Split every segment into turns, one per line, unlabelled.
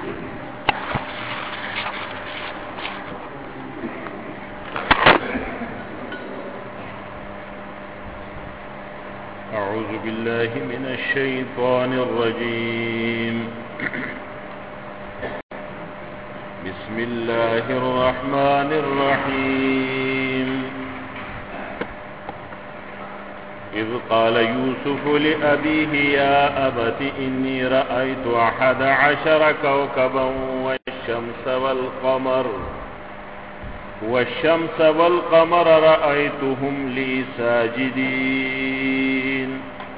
أعوذ بالله من الشيطان الرجيم. بسم الله الرحمن الرحيم. إذ قال يوسف لأبيه يا أبت إني رأيت 11 كوكبا والشمس والقمر رأيتهم لي ساجدين.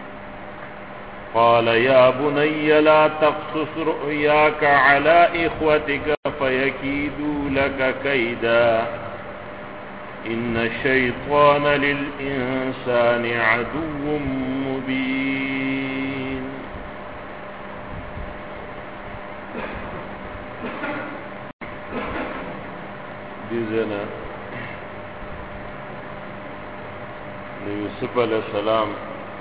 قال يا بني لا تقصص رؤياك على إخوتك فيكيدوا لك كيدا إن الشيطان للإنسان عدو مبين. دیزنا یوسف علیہ السلام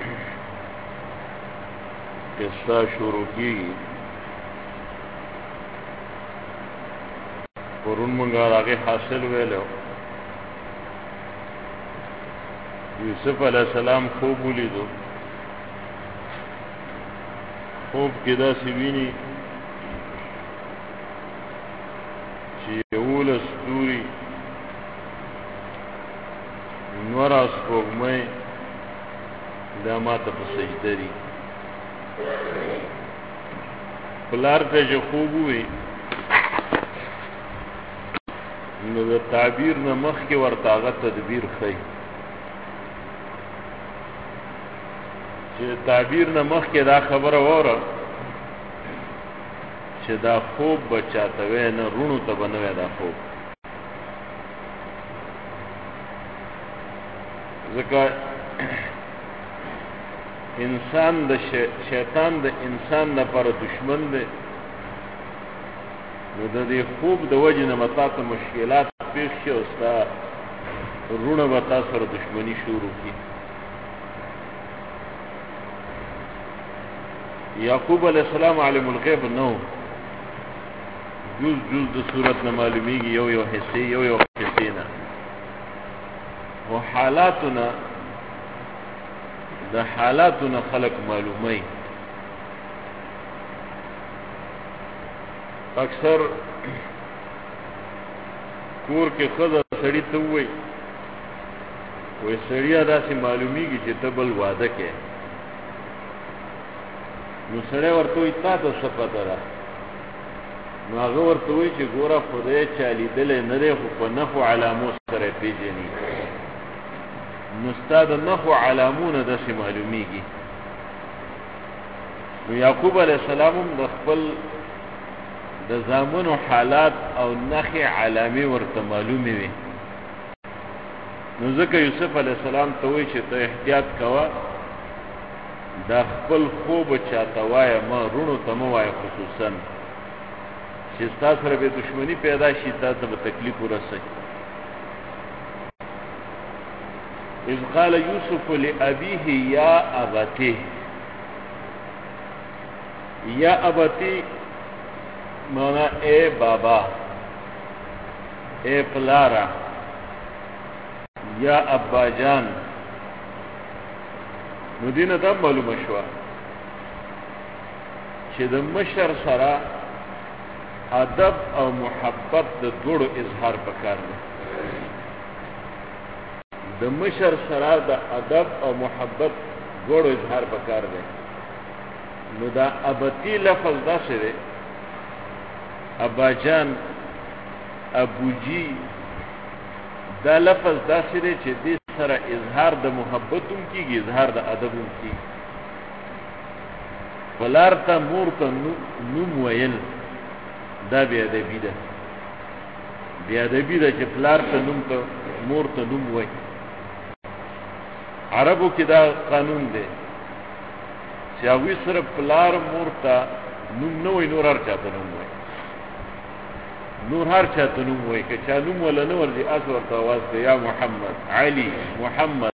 قصہ شروع کی پرون منگا آگے حاصل ویلو. یوسف علیہ السلام خوب ولیدو. خوب کې داسې ویني چې 11 ستوري نور سپوږمۍ دا ماته په سجده دي. پلار ته چې خوب وي نو د تعبیر نه مخکې ورته هغه تدبیر ښیي چې تعبیر نه مخکې دا خبره واوره چې دا خوب به چاته وی نه رونو ته به نه وی دا خوب. ځکه انسان د شیطان د انسان لپاره دشمن دی. نو د دې خوب د وجې نه به تا ته مشکلات پېښ شي او ستا رونه به تا سره دشمني شروع کړي. یعقوب علیہ السلام عالم الغیب نو جز د صورت نه معلومیږي یو حصے یو حصے نه او حالاتونه خلق معلومي. اکثر کور کې خزه سړی ته وای سړیا داسې معلومیږي چې ته بل واده کې نو سړی ورته وایي تا ته څه پته ده؟ نو هغه ورته وایي چې ګوره خدای چا لیدلی نه دی خو په نښو علامو سره یې پېژني. نو ستا د نښو علامونه داسې معلومیږي. نو یعقوب علیه السلام هم د خپل د زامنو حالات او نښې علامې ورته معلومې وي. نو ځکه یوسف علیه السلام ته وایي چې ته احتیاط کوه دا خپل خوب چاته وایه ما رونو ته مه وایه خصوصا چې ستا سره به دشمني پیدا شي تا ته به تکلیف ورسوي. اذ قال یوسف لأبیه یا ابتی. یا ابتی مانا اے بابا اے پلارا یا ابا جان. نو دینه دا معلومه شوه چې د مشر سره ادب او محبت د دوړو اظهار پکار دی. د مشر سره د ادب او محبت دوړو اظهار پکار دی. نو دا ابتی لفظ داسې دی ابا جان ابو جی دا لفظ داسې دی چې دې سره اظهار د محبت هم کېږي اظهار د ادب هم کېږي. پلار ته مور ته نوم ویل دا بې ادبي ده. بې ادبي ده چې پلار ته نوم ته مور ته نوم وایي. عربو کې دا قانون دی چې هغوی صرف پلار مور ته نوم نه وایي نور هر چاته نوم وایي. نور هر چاته نوم وایي که چا نوم ولا نه ورځي اس ورته اواز کوي یا محمد علي محمد.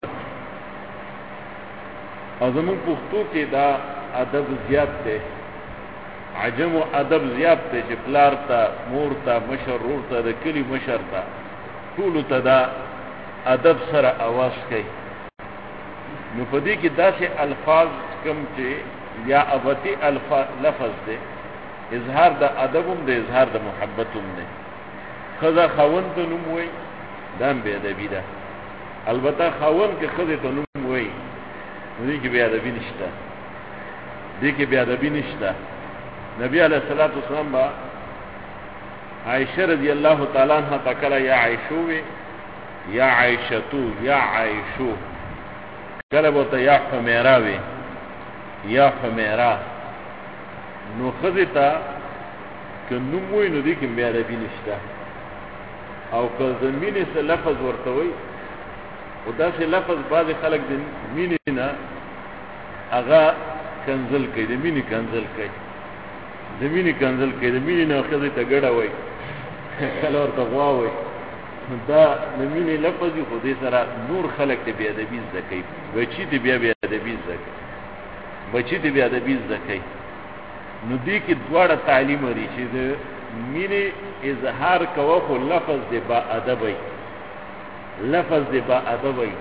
او زمونږ پښتو کې دا ادب زیات دی عجم و ادب زیات ته چې پلار ته مور ته مشر ورور ته د کلی مشر ته ټول ته دا ادب سره आवाज کوي. نو په دې کې داسې الفاظ کم چې یا ابتی الفاظ لفظ دی اظهار د ادبم دی اظهار د محبتم دی. خزا خاون ته نوم وای دا بے ادبی ده. البته خاون کې خزه ته نوم وای دې کې بے ادبی نشته. دې کې بے ادبی نشته. نبی علیہ الصلوۃ والسلام با عائشہ رضی اللہ تعالی عنہا تکلا یا عائشو یا عائشتو یا عائشو کله بوته یا حمیرا وی یا حمیرا. نو خزتا که نوم وی نو دی که بیا ادبی نشته. او که زمینی سه لفظ ورته وی او دا سه لفظ بعض خلق د مینی نه هغه کنزل کوي د مینی کنزل کوي د مینی کنزل کوي د مینی نه خزتا ګډه وی کله ورته غوا وی دا د مینی لفظ خو دې سره نور خلق ته بیا ادبی زده کوي. بچی ته بیا ادبی زده کوي. بچی ته بیا ادبی زده کوي. نو دې کې دواړه تعلیم لري چې د مینې اظهار کوه خو لفظ دې با ادب وي. لفظ دې با ادب وي.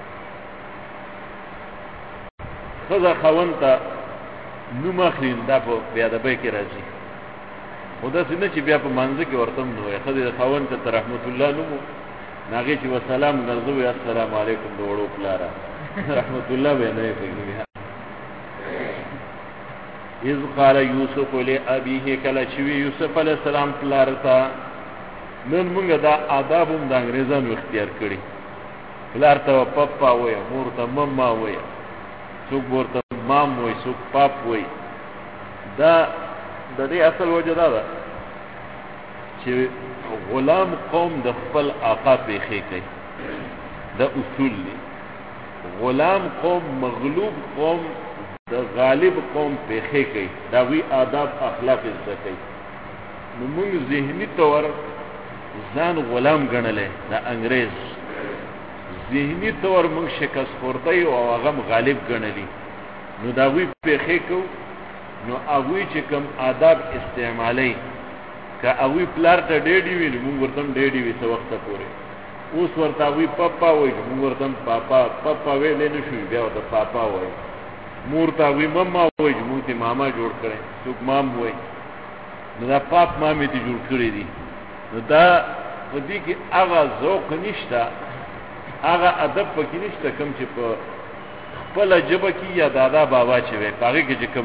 خزه خاون ته نوم اخلي دا په بیا ادبۍ کې راځي. خو داسې نه چې بیا په منځ کې ورته نو وایي خزه خاون ته رحمت الله نوم ناغې چې وسلام ګرځو یا السلام علیکم د وړو پلاره رحمت الله به نه کوي. اذ قال یوسف لابیه کله چې یوسف علیہ السلام پلارتا نن موږ دا آداب هم د انګریزانو اختیار کړي. پلارتا پپا وای مور ته مما وای څوک ورته مام وای څوک پاپ وای. دا د دې اصل وجه دا ده چې غلام قوم د خپل آقا پیخې کوي. دا اصول دي. غلام قوم مغلوب قوم د غالب قوم پیخې کوي. دا وی آداب اخلاق زده کوي. نو موږ ذهني طور ځان غلام ګڼلې د انګريز. ذهني طور موږ شکست خورده او هغه غالب ګڼلې. نو دا وی پیخې کو نو هغه چې کوم آداب استعمالي که هغه پلار ته ډېډي وی موږ ورته ډېډي وی څه وخت پورې. اوس ورته وی پپا وای موږ ورته پپا ویلې نشو بیا ورته پاپا وای. مور ته وی مما وای موږ ته ماما جوړ کړي څوک مام وای. نو دا پاپ مامې ته جوړ کړی دي. نو دا په دې کې هغه ذوق نشته هغه ادب پکې نشته کوم چې په خپل جبه کې یا دادا بابا چې وي هغه کې چې کوم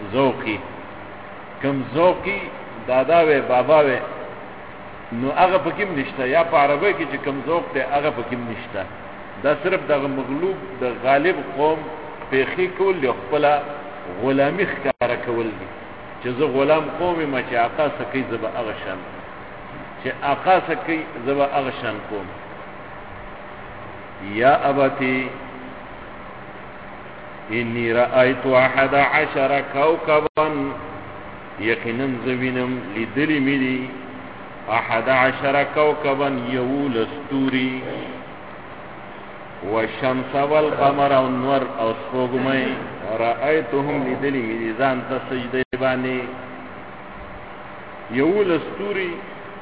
ذوقي دادا وي بابا وي نو هغه پکې نشته. یا په عربی کې چې کوم ذوق دی هغه پکې نشته. دا صرف د مغلوب د غالب قوم پیخي کول دی خپل غلامی ښکارا کول دي چې زه غلام قوم ما چې آقا سکی زبا اغشان چې آقا سکی زبا اغشان قوم. یا ابتی انی رأیت 11 کوكبا یقینا زوینم لیدلی میلی 11 کوكبا یول استوری والشمس والقمر والنور او سپوږمۍ رأیتهم لیدلی میلی ځان ته سجده باندې. یول استوری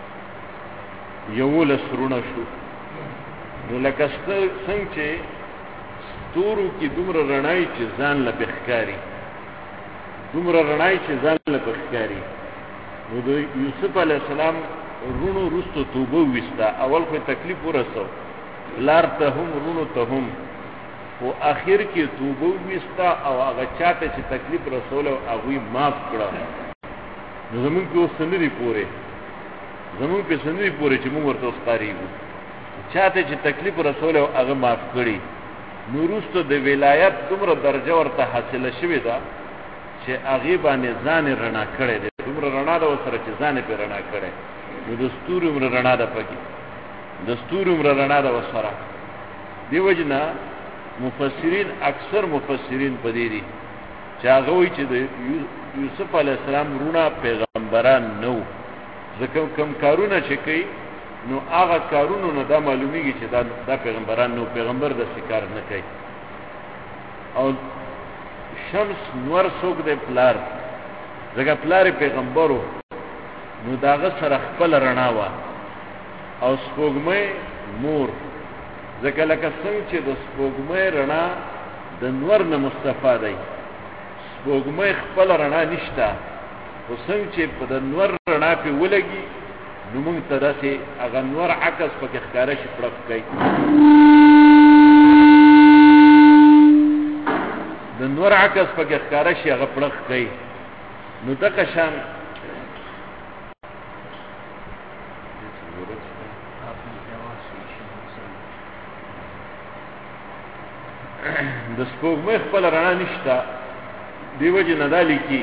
یول سرونه شو. نو لکه څنګه چې ستورو کې دومره رڼای چې ځان له بخکاری دومره رڼای چې ځان له بخکاری. نو د یوسف علی السلام رونو رستو توبه وستا. اول خو تکلیف ورسو لار ته هم رونو ته هم او اخر کې توبه وستا او هغه چاته چې تکلیف رسول او هغه معاف کړه. نو زمون کې اوس سندري پوره زمون په سندري پوره چې موږ ورته ښکاریږو چاته چې تکلیف رسول او هغه معاف کړي. نورستو د ولایت دومره درجه ورته حاصله شوې ده چې هغه باندې ځان رڼا کړي دي. دومره رڼا ده وسره چې ځان په رڼا کړي. نو د ستوري عمر رڼا ده پکې د ستوري عمر رڼا ده وسره. دی وجنا مفسرین اکثر مفسرین په دې دي چې هغه وایي چې د یوسف علی السلام رونه پیغمبران نو ځکه کوم کارونه چې کوي نو هغه کارونو نه دا معلومیږي چې دا پیغمبران نو پیغمبر د شکار نه کوي. او شمس نور څوک دی پلار ځکه پلار پیغمبرو نو داغه سره خپل رڼا وا او سپوږمۍ نور، ځکه لکه څنګه چې د سپوږمۍ رڼا د نور نه مستفاده سپوږمۍ خپل رڼا نشته، خو څنګه چې په د نور رڼا په ولګي نو موږ ته داسې هغه نور عکس پکې ښکاره شي پړق کوي، د نور عکس پکې ښکاره شي هغه پړق کوي. نو دغه شان د سپوږمۍ خپل رڼا نشته، دیو جن دا لیکي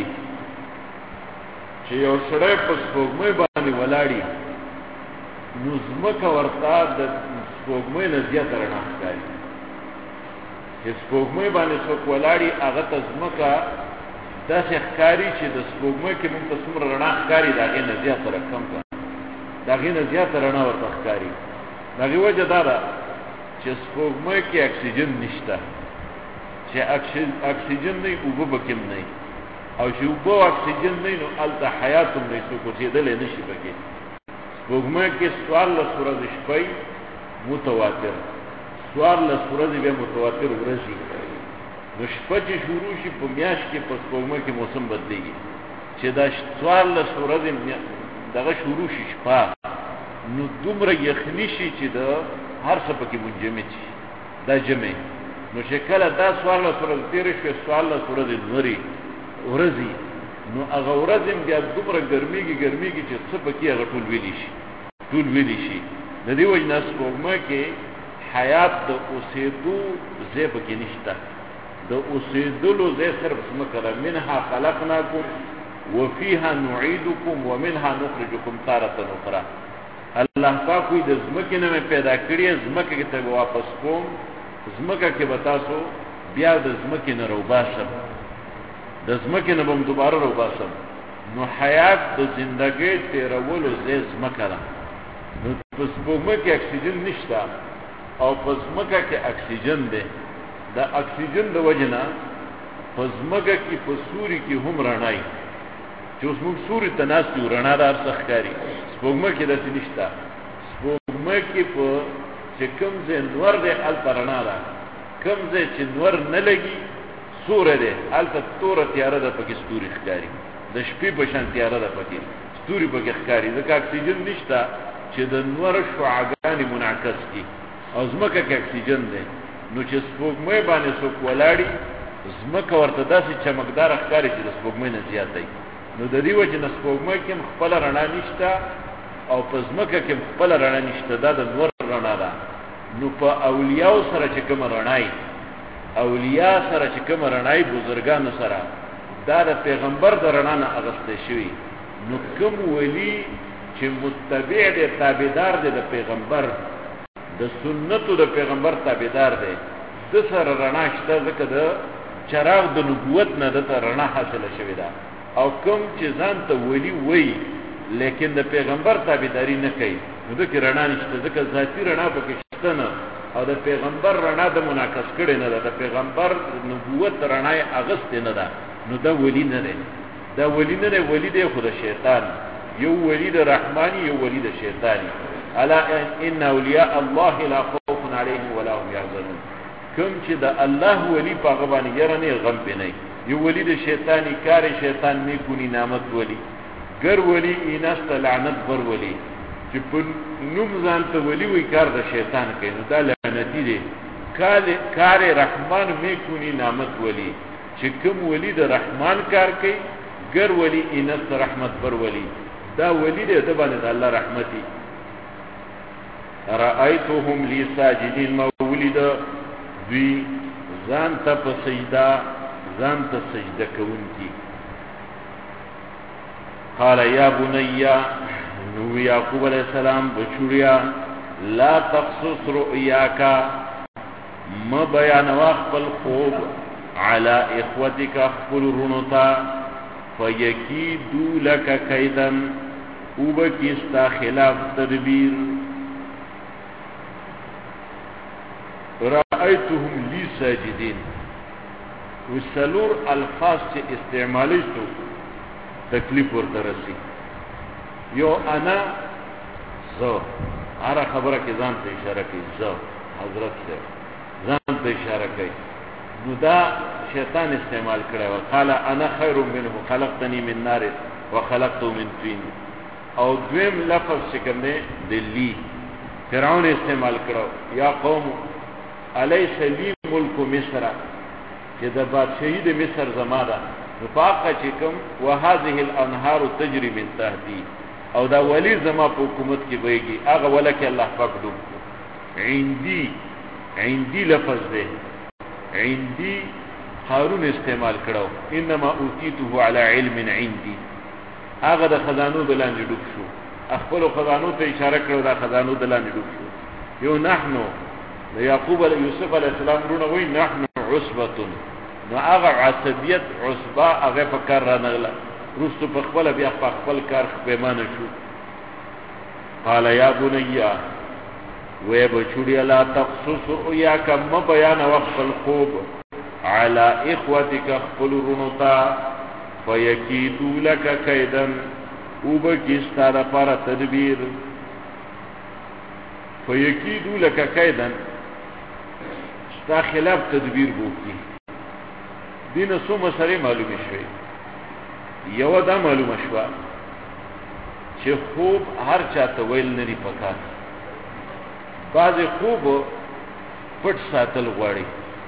چې یو سړی په سپوږمۍ باندې ولاړی نو ځمکه ورته د سپوږمۍ نه زیاته رڼا ښکاري، چې سپوږمۍ باندې څوک ولاړی هغه ته ځمکه داسې ښکاري چې د سپوږمۍ کې موږ ته څومره رڼا ښکاري د هغې نه زیاته رقم ده، د هغې نه زیاته رڼا ورته ښکاري. د هغې وجه دا ده چې سپوږمۍ کې اکسیجن نشته، چې اکسیجن نه اوبه پکې نه او چې اوبه او اکسیجن نه نو هلته حیات هم نه څوک اوسېدلی نه شي پکې. سپوږمۍ کې 14 ورځې شپې متواتر، 14 ورځې بیا متواتر ورځې، نو شپه چې شروع شي په میاشت کې په سپوږمۍ کې موسم بدلیږي، چې دا 14 ورځې دغه شروع شي شپه نو دومره یخني شي چې د هر څه پکې منجمد شي، دا جمع نو چې کله دا 14 ورځې تېرې شوې 14 ورځې نورې ورځې نو هغه ورځې بیا دومره ګرمېږي چې څه پکې هغه ټول ویلي شي. د دې وجه نه سپوږمۍ کې حیات د اوسېدو ځای پکې نشته، د اوسېدلو ځای صرف ځمکه ده. منها خلقناکم وفيها نعيدكم ومنها نخرجكم تارة أخرى. الله پاک وي د ځمکې نه مې پیدا کړی، ځمکه کې ته واپس کوم، ځمکه کې به تاسو بیا د ځمکې نه روباسم، د ځمکې نه به م دوباره روباسم. نو حیات د زندګۍ تېرولو ځای ځمکه ده. نو په سپوږمۍ کې اکسیجن نشته او په ځمکه کې اکسیجن دی. د اکسیجن د وجه نه په ځمکه کې په سوري کې هم رڼایي، چې اوس موږ سوري ته ناست یو رڼا د هر څه ښکاري، سپوږمۍ کې داسې نشته. سپوږمۍ کې په چې کوم ځای نور دی هلته رڼا ده، کوم ځای چې نور نه لګي سوری دی هلته توره تیاره ده پکې ستوري ښکاري، د شپې په شان تیاره ده پکې ستوري پکې ښکاري، ځکه اکسیجن نشته چې د نور شعاګانې منعکس کړي او ځمکه کې اکسیجن دی. نو چې سپوږمۍ باندې څوک ولاړي ځمکه ورته داسې چمکداره ښکاري چې د سپوږمۍ نه زیاته وي. نو د دې وجې نه سپوږمۍ کې هم خپله رڼا نشته او په ځمکه کې هم خپله رڼا نشته، دا د نور رڼا ده. نو په اولیاو سره چې کومه رڼا وي، اولیا سره چې کومه رڼا وي بزرګانو سره، دا د پیغمبر د رڼا نه اغوستی شوي. نو کوم ولی چې متبع دی تابعدار دی د پیغمبر، د سنتو د پیغمبر تابعدار دی، د سره رڼا شته، ځکه د چراغ د نبوت نه دته رڼا حاصله شوې ده. او کوم چې ځان ته ولی وایي لیکن د پیغمبر تابعداري نه کوي نو دکې رڼا نشته، ځکه ذاتي رڼا پکې شته نه او د پیغمبر رڼا د منعکس کړې نه ده، د پیغمبر نبوت رڼا یې اغوستې نه ده، نو دا ولی نه دی. دا ولی نه دی، ولی دی خو د شیطان، یو ولی د رحماني یو ولی د شیطاني. الا ان اولیاء الله لا خوف علیهم ولا هم یحزنون. کوم چې د الله ولی په هغه باندې یره نه غم پې نه، یو ولی د شیطانی کار شیطان میکنی نامت ولی، گر ولی اینست لعنت بر ولی، چې په نوم ځان ته ولی وی کار د شیطان کوي نو دا لعنتی دی. کار رحمان میکنی نامت ولی، چې کوم ولی د رحمان کار کوي گر ولی اینست رحمت بر ولی، دا ولی دی د باندې د الله رحمتي. رأیتهم لی ساجدین، مولد دوی ځان ته په سجده ځان ته سجده کوونکي. قال یا بنیا، نو یعقوب علیہ السلام بچوړیا، لا تقصص رؤیاکا، ما بیانوا خپل خوب علی اخوتک خپل رونو ته، فیکیدو لک کیدن، او بکستا خلاف تدبیر. رأیتهم لی ساجدین، وسلور الفاظ چې استعمالی شو تکلیف ورته رسی. یو انا زه هر خبره کې ځان ته اشاره کوي، زه حضرت سے ځان ته اشاره کوي. نو دا شیطان استعمال کړی و. قال انا خیر منه خلقتنی من نار وخلقته من طین. او دویم لفظ چې کوم دی دلی فرعون استعمال کړو، یا قوم الیس لی ملک مصر، چې د بادشاہی د مصر زما ده. نو پاکه چې کوم وهذه الانهار تجری من تحتی، او دا ولی زما په حکومت کې بهږي، هغه ولکه الله پاک ډوب. عندي لفظ دی، عندي هارون استعمال کړو. انما اوتیته علی علم عندي، هغه د خزانو د لاندې ډوب شو. خپل خزانو ته اشاره کړو، دا خزانو د لاندې ډوب شو. یو نحنو د یعقوب یوسف علیه السلام رونه وای نحنو عصبه، نو هغه عصبیت عصبه هغه په کار را نغله، رستو په خپل بیا په خپل کار پیمانه شو. قال یا بنیا وې بچوړی لا تقصص رؤياك، ما بیان وقت الخوب على اخوتك خپل رونو تا، فیکیدو لك کیدن، او بکستا دا پارا تدبیر. فیکیدو لك کیدن ستا خلاف تدبیر بوکی. دین سو مسئله معلومی شوی. یو دا معلوم شوا چې خوب هر چاته ویل نری پکار. بعض خوب پټ ساتل غواړي،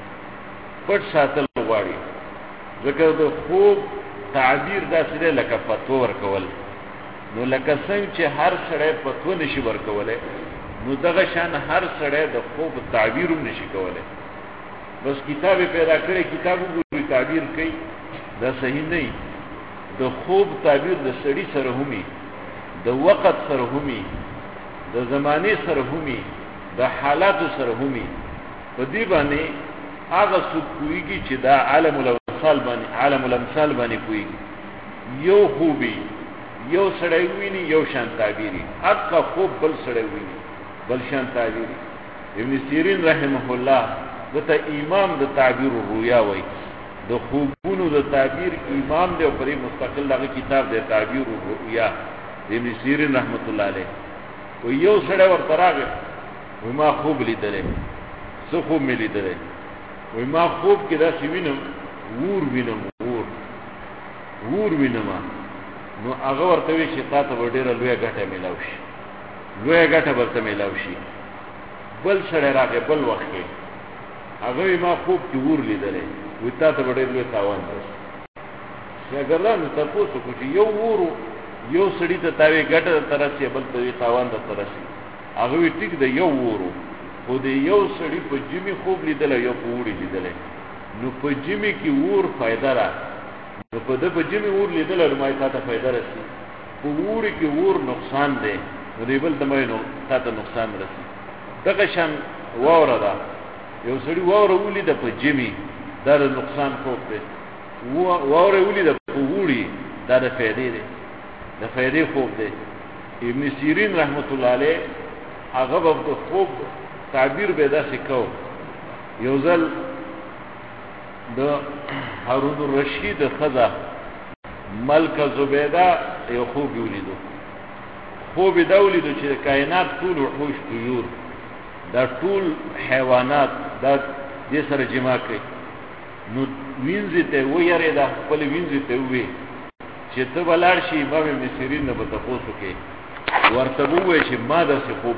ځکه د خوب تعبیر داسې دی لکه فتوا ورکول. نو لکه څنګه چې هر سړی فتوا نشي ورکولی، نو دغه شان هر سړی د خوب تعبیر هم نشي کولی. بس کتاب پیدا کړي، کتاب وګوري تعبیر کوي، دا صحیح نه دی. د خوب تعبیر د سړی سره همي، د وخت سره همي، د زمانه سره همي، د حالات سره همي. په دې باندې هغه څوک کوي چې دا عالم الامثال باندې کوي. یو خوبي یو سړی ویني، یو شان تعبیري. حقا خوب بل سړی ویني، بل شان تعبیري. ابن سیرین رحمه الله دته امام د تعبیر الرؤیا وای، د خوبونو د تعبیر امام دی، او پرې مستقل دغه کتاب دی تعبیر الرؤیا ابن سیرین رحمت الله علیه. و یو سړی ورته راغی، و ما خوب لیدلې. څه خوب مې لیدلې؟ و ما خوب کې داسې وینم، ور وینم. نو هغه ورته وی چې تا ته ډېره لویه ګټه میلاو شي. بل سړی راغی بل وخت کې، هغه ما خوب کې ور لیدلې، وی تا ته ډېر لوی تاوان رسي. شاګردانو تاسو کو چې یو سړی ته تاوی ګټه ترسي، بل ته تاوان ترسي. هغه وی ټیک د یو ورو، خو د یو سړی په جمی خوب لیدل، یو په وړي لیدل. نو په جمی کې ور فائدہ را، نو په د په جمی ور لیدل نو ما ته فائدہ رسي. په وړي کې ور نقصان دی، نو دی بل ته ته نقصان رسي. دغه شان واوره ده، یو سړی واوره ولید په جمی، دا د نقصان خوب دی. واوره ولید په وړي، دا د فائدې دی، د فائدې خوب دی. ابن سیرین رحمت الله علیه هغه د خوب تعبیر به داسې کو. یو ځل د هارون الرشید خزه ملکه زبیده یو خوب ولیدو. خوب دا ولیدو چې کائنات ټول وحوش طیور، دا ټول حیوانات دا دې سره جمع کوي. نو وینځي ته ویری دا خپل وینځي ته وی چې ته بلار شي. امام ابن سیرین نه به تاسو کې ورته ووایي چې ما دا خوب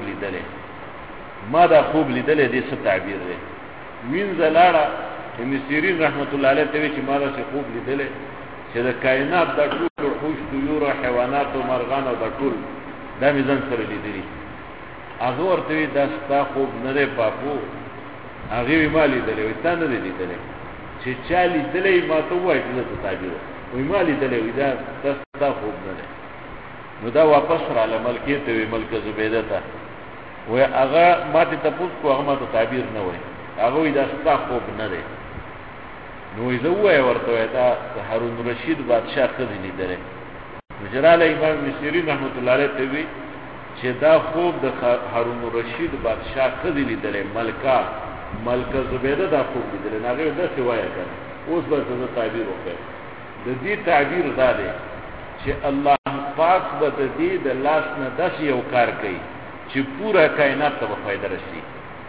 لیدلې، دې څه تعبیر دی؟ وینځه لاړه ابن سیرین رحمت الله علیه ته وی چې ما دا خوب لیدلې چې د کائنات دا ټول وحوش طیور، حیوانات او مرغان او دا ټول دا مې ځان سره لیدلي. هغه ورته وی دا ستا خوب نه دی پاپو. هغه وی ما لیدلې، وی تا نه دی لیدلې. چې چا لیدلې ما ته وایي چې څه تعبیر وی ما لیدلې، وی دا ستا خوب نه دی. نو دا واپس را ملکې ته وی ملکه زبیده ته وی هغه ما ته تپوس کو، هغه ما ته تعبیر نه وای. هغه وی دا ستا خوب نه دی. نو زه وای ورته دا هارون الرشید بادشاہ خزي لیدلې. مجراله امام مسیری رحمت الله علیه ته وی چې دا خوب د هارون الرشید بادشاہ خزي لیدلې، ملکه زبیده دا خوب لیدلې. هغه دا څه وای کړ. اوس به زه تعبیر وکړم. د دې تعبیر دا دی چې الله پاک به د دې د لاس نه داسې یو کار کوي چې پوره کائنات ته به فایده رسي.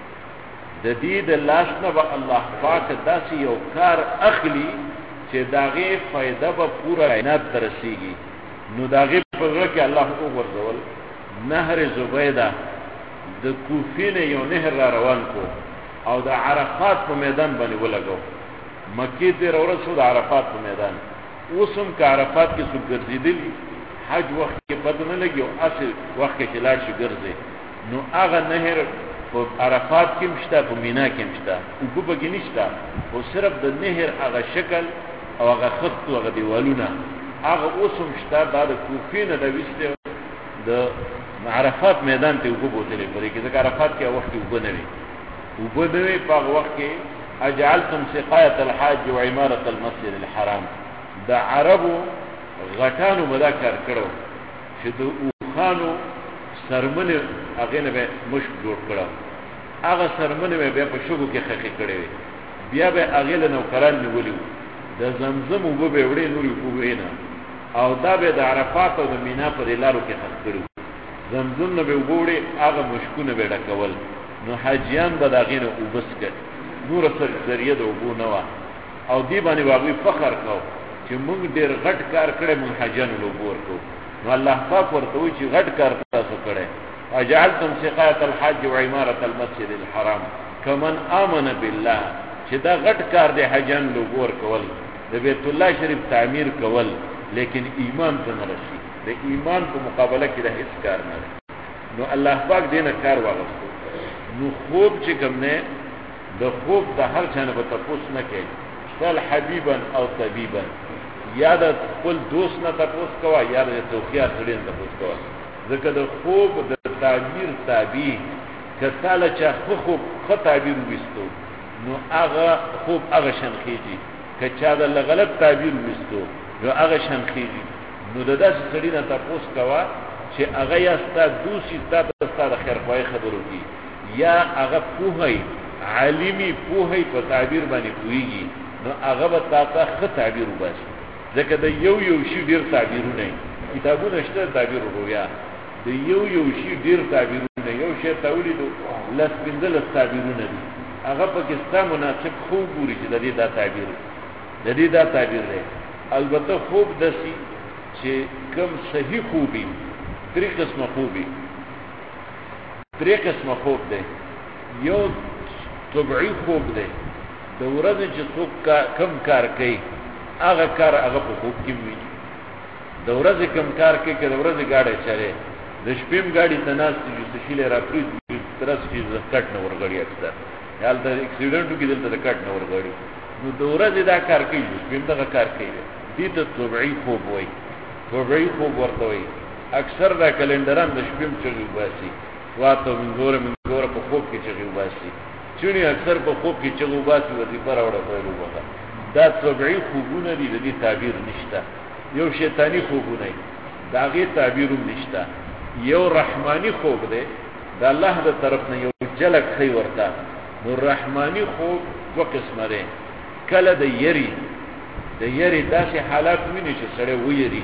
د دې د لاس نه به الله پاک داسې یو کار اخلي چې د هغې فایده به پوره کائنات ته رسېږي. نو د هغې په زړه کې الله وغورځول نهر زبیده د کوفې نه یو نهر را روان کو او د عرفات په میدان باندې ولګو. مکې ته راورسېدو د عرفات په میدان. اوس هم که عرفات کې څوک ګرځېدلي حج وخت کې بد نه لګي او هسې وخت کې چې لاړ شي ګرځې، نو هغه نهر په عرفات کې هم شته، په مینا کې هم شته، اوبه پکې نشته، خو صرف د نهر هغه شکل او هغه خط او هغه دیوالونه هغه اوس هم شته. دا د کوفې نه راویستې د عرفات میدان ته اوبه بوتلې په دې کې، ځکه عرفات کې وخت کې اوبه نه وي. اوبه نه وي په هغه وخت کې اجعلتم سقایة الحاج وعمارة المسجد الحرام. د عربو غټانو به دا کار کړو چې د اوښانو سرمنې هغې نه به مشک جوړ کړو، هغه سرمنې به بیا په شګو کې خښې کړې وې، بیا به هغې له نوکران نیولي وو، د زمزم اوبه به یې وړې، نورې اوبه به نه، او دا به د عرفات او د مینا په دې لارو کې خښ کړي وو. زمزم نه به اوبه وړې، هغه مشکونه به یې ډکول، نو حاجیان به د هغې نه اوبه څښل، نوره ذریعه د اوبو نه وه. او دې باندې به هغوی فخر کو چې موږ ډېر غټ کار کړی، موږ حاجیانو له اوبو ورکوو. نو الله پاک ورته وایي چې غټ کار تاسو کړی. اجعلتم سقایة الحج وعمارة المسجد الحرام کمن آمن بالله، چې دا غټ کار دی حاجیانو له اوبو ورکول، د بیت الله شریف تعمیر کول، لیکن ایمان ته نه رسي. د ایمان په مقابله کې دا هیڅ کار نه دی. نو الله پاک دې نه کار واغستو. نو خوب چې کوم نه، د خوب د هر چا نه به تپوس نه کوي، سل حبیبا او طبیبا، یا د خپل دوست نه تپوس کوه یا د توخیار سړي نه تپوس کوه، ځکه د خوب د تعبیر تابع که تاله چا ښه تعبیر وویستو نو هغه خوب هغه شان خیږي، که چا د غلط تعبیر وویستو نو هغه شان خیږي. نو د داسې سړي نه تپوس کوه چې هغه یا ستا دوست وي، تا ته ستا د خیرخواهۍ خبرو کوي، یا هغه پوهی عالمي پوهی په تعبیر باندې پوهېږي، نو هغه به تا ته ښه تعبیر وباسي. ځکه د یو شي ډېر تعبیرونه وي، کتابونه شته تعبیر رویا، د یو شي ډېر تعبیرونه، یو شی ته ولیدو لس پنځلس تعبیرونه دي، هغه پکې ستا مناسب خوب ګوري چې د دې دا تعبیر دی. البته خوب داسې چې کوم صحیح خوبي، درې قسمه خوب دی. یو طبعي خوب دی، د ورځې چې څوک کم کار کوي هغه کار هغه په خوب کې وي. د ورځې کم کار کوي، که د ورځې ګاډی چلې، د شپې هم ګاډي ته ناست وي، شیلې را پرېږدي ترس چې د کټ نه ورغړي، اکثر هلته اکسیډنټ وکړي، دلته د کټ نه ورغړي، نو د ورځې دا کار کوي، د شپې هم دغه کار کوي. دې ته طبعي خوب وایي، طبعي خوب ورته وایي. اکثر دا کلندران د شپې هم چغې وباسي، واته منګوره په خوب کې چغې وباسي، چونې اکثر په خوب کې چغې وباسي، وظیفه راوړه پیل وباسه. دا طبعي خوبونه دي، د دې تعبیر نشته. یو شیطانی خوبونه دي، د هغې تعبیر هم نشته. یو رحمانی خوب دی، د الله د طرف نه یو جلک ښی ورته. نو رحمانی خوب دوه قسمه دی، کله د یری داسې حالات ویني چې سړی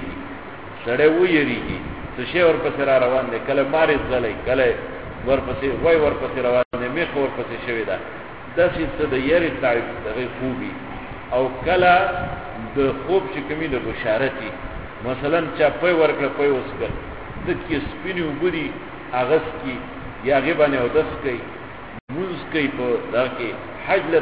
ویریږي، څه شی ورپسې را روان دی، کله مارې ځلی، کله ورپسې روان دی، میخ ورپسې شوې ده، داسې څه د یری دغې خوبي. او کله د خوب چې کومي د بشارتي، مثلا چا پی ورکړه، پی وسکل، د کې سپینې اوبه دي اغسکي، یا هغې باندې اودس کوي، مونځ کوي، په دغه کې حج له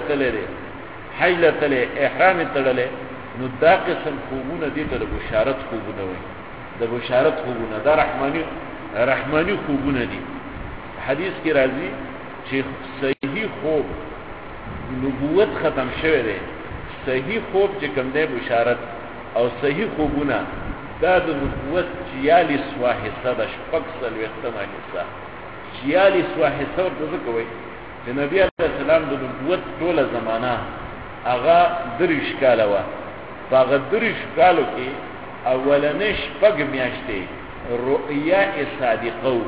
تللی، احرام یې تړلی، نو دا قسم خوبونه دي ته د بشارت خوبونه وایي. د بشارت خوبونه دا رحمانی خوبونه دي. حدیث کې راځي چې صحیح خوب نبوت ختم شوی دی، صحیح خوب چې کوم دی بشارت، او صحیح خوبونه دا د نبوت 46 حصه ده، 46 حصه 46 حصه ورته ځکه وایي چې نبي علیه السلام د نبوت ټوله زمانه هغه 30 کاله وه. په هغه 30 کالو کې اولنۍ 6 میاشتې رؤیا صادقه و،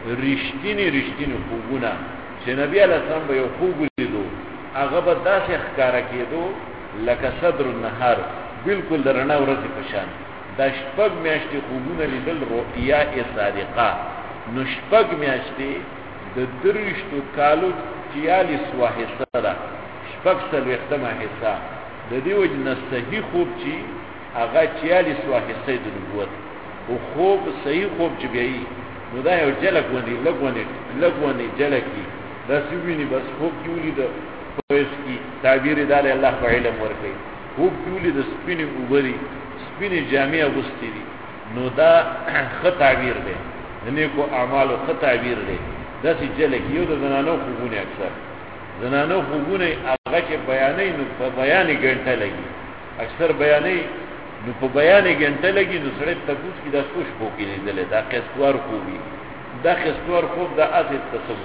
رښتینی خوبونه چې نبي علیه السلام به یو خوب ولیدو، هغه به داسې ښکاره کېدو لکه صدر النهار، بالکل د رڼا ورځې په شان، د شپږ میاشتې خوبونه لیدل رؤیا صادقه، نو شپږ میاشتې د درویشتو کالو 43 حصہ ده، شپږ څلوېښتمه حصہ د دې وجه نه صحیح خوب چې هغه 44 حصہ د نبوت، او خوب صحیح خوب چې بیایي نو دا یو جلک ونی لګونی جلکی دا سویني بس خوب کې ولید پویس کی تعبیر دار الله په علم ورکي، خوب کې ولید سپینې وبري سپینې جامع اغوستې دي، نو دا خ تعبیر دی نیکو اعمالو خ تعبیر دی. دا چې جلک یو د زنانو خوبونه اکثر زنانو خوبونه هغه چې بیانې نو په بیانې ګڼټه لګي، اکثر بیانې نو په بیانې ګڼټه لګي، نو سړی تاسو کې دا سوچ پوکې لیدل دا قصوار خوبي، دا قصوار خوب دا اته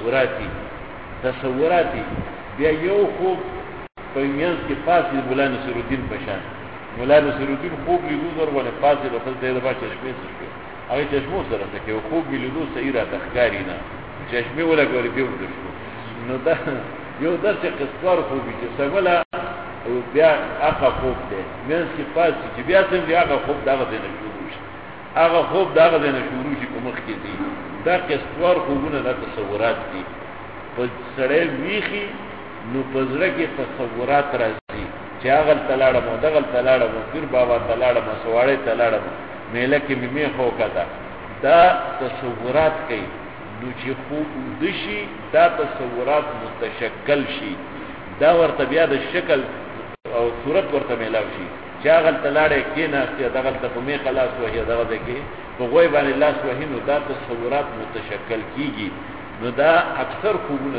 تصوراتي بیا یو خوب په میانس کې پاسې مولا نصر الدین پشان مولا نصر الدین خوب لیدو ورونه پاسې د خپل ځای د با چشمه شو هغه چشمو سره ته کې خوب لیدو صحیح را تخکاری نه چشمه ولا ګوري پیو شو، نو دا یو داسې قصوار خوبي چې سملا او بیا هغه خوب دی میانس کې پاسې چې بیا څنګه هغه خوب دغه نه شروع شي، هغه خوب دغه نه شروع شي په مخ کې دي. دا قصوار خوبونه د تصورات دي، په سړی ویخي نو پزړه کې تصورات راځي چې هغه تلاړه مو دغه تلاړه مو پیر بابا تلاړه مو سواړې تلاړه میله کې مې خو کړه، دا تصورات کوي. نو چې خوب دشي دا تصورات متشکل شي، دا ورته بیا د شکل او صورت ورته ملاوي شي چې هغه تلاړه کې نه چې دغه ته مې خلاص وهي دغه کې په غوي باندې لاس وهي، نو دا تصورات متشکل کیږي. نو دا اکثر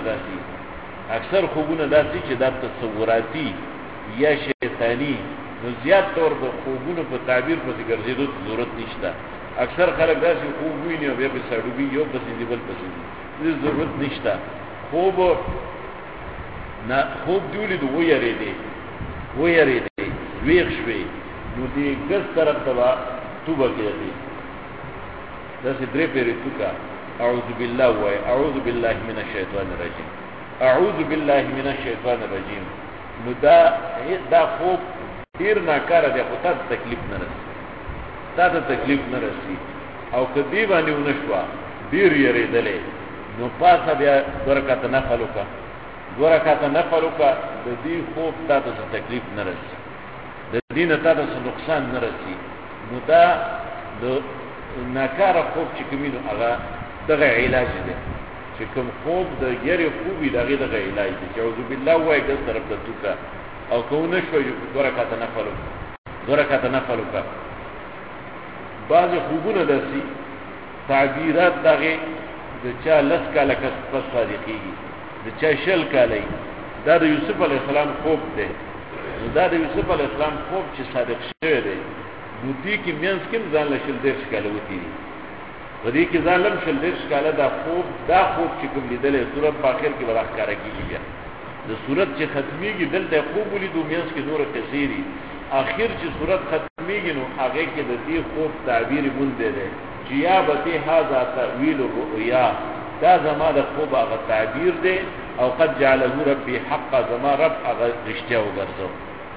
خوبونه داسي چې دا تصوراتي یا شیطانی، نو زیات طور د خوبونو په تعبیر په ګرځېدو ضرورت نشته. اکثر خلک داسي خوب ویني او بیا په سړوبي یو پسې دی بل پسې دی، ضرورت نشته. خوب دیولې د ویری دی ویښ شوي، نو دې ګس طرف ته توبه کوي داسې درې پیرې توکا اعوذ بالله وای اعوذ بالله من الشیطان الرجیم اعوذ بالله من الشیطان الرجیم. نو دا خوب ډیر ناکاره دی، خو تاسو تکلیف نه رسي او کدی باندې ونشوا ډیر یریدلې، نو پاسه بیا برکت نفل وکا د دې خوب تاسو تکلیف نه رسي، د دین تاسو نقصان نه رسي. نو دا د ناکاره خوب چې کومینو هغه دغه علاج دی، چې کوم خوب د یری خوبي دغه علاج دی چې اعوذ بالله وای ګس طرف ته توکا او کوونه شوی برکت نفل وکا. بعض خوبونه داسي تعبیرات دغه د چا لس کاله کس پس صادقیږي، د چا شل کاله. دا د یوسف علی السلام خوب دی، دا د یوسف علی السلام خوب چې صادق شوی دی، نو دې کې مینس کې ځان له شل ډیر ښکاله وتی دي، په دې کې ځان له شل ډیر ښکاله دا خوب چې کوم لیدلې سورۃ په اخر کې ورخ کار کیږي، د سورۃ چې ختميږي دلته خوب ولیدو مینس کې نور کثیری، اخر چې سورۃ ختميږي نو هغه کې د دې خوب تعبیر مونږ دی چې یا به هاذا تاویل الرؤیا، دا زما د خوب هغه تعبیر دی، او قد جعله ربي حقا، زما رب هغه رښتیا وګرځو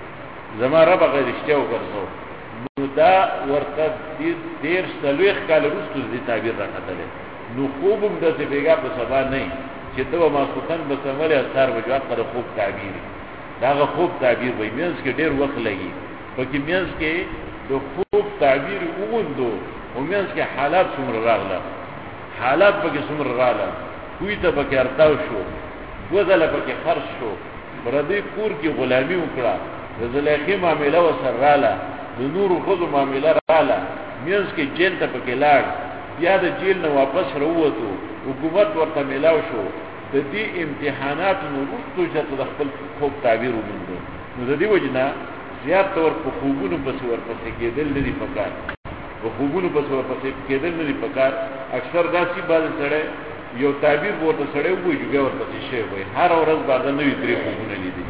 نو دا ورته ډیر سلوخ کال وروسته دې تعبیر راکړل. نو خوبم د څه بیګا په سبا نه چې ته ما سوتن به سمول اثر وجوه پر خوب تعبیر، دا خوب تعبیر وای مینس کې ډیر وخت لګي، پکې مینس کې د خوب تعبیر وګوندو او مینس کې حالات څومره راغله کوی ته پکې ارتاو شو، وزله پکې خرج شو، پردې کور کې غلامی وکړه، د زلیخې معامله وسراله، د نور خود معامله رااله، مینس کې جیل ته پکې لاړ، بیا د جیل نه واپس راووتو، حکومت ورته ملاو شو. د دې امتحانات نو وروسته چې د خپل خوب تعبیر وموندو، نو د دې وجنه زیات تور په خوبونو پسې ورپسې کېدل نه دي پکار، اکثر داسې باز سره یو تعبیر ورته سره وایي چې بیا ورپسې شی وایي، هر ورځ باز نوې درې خوبونه لیدل،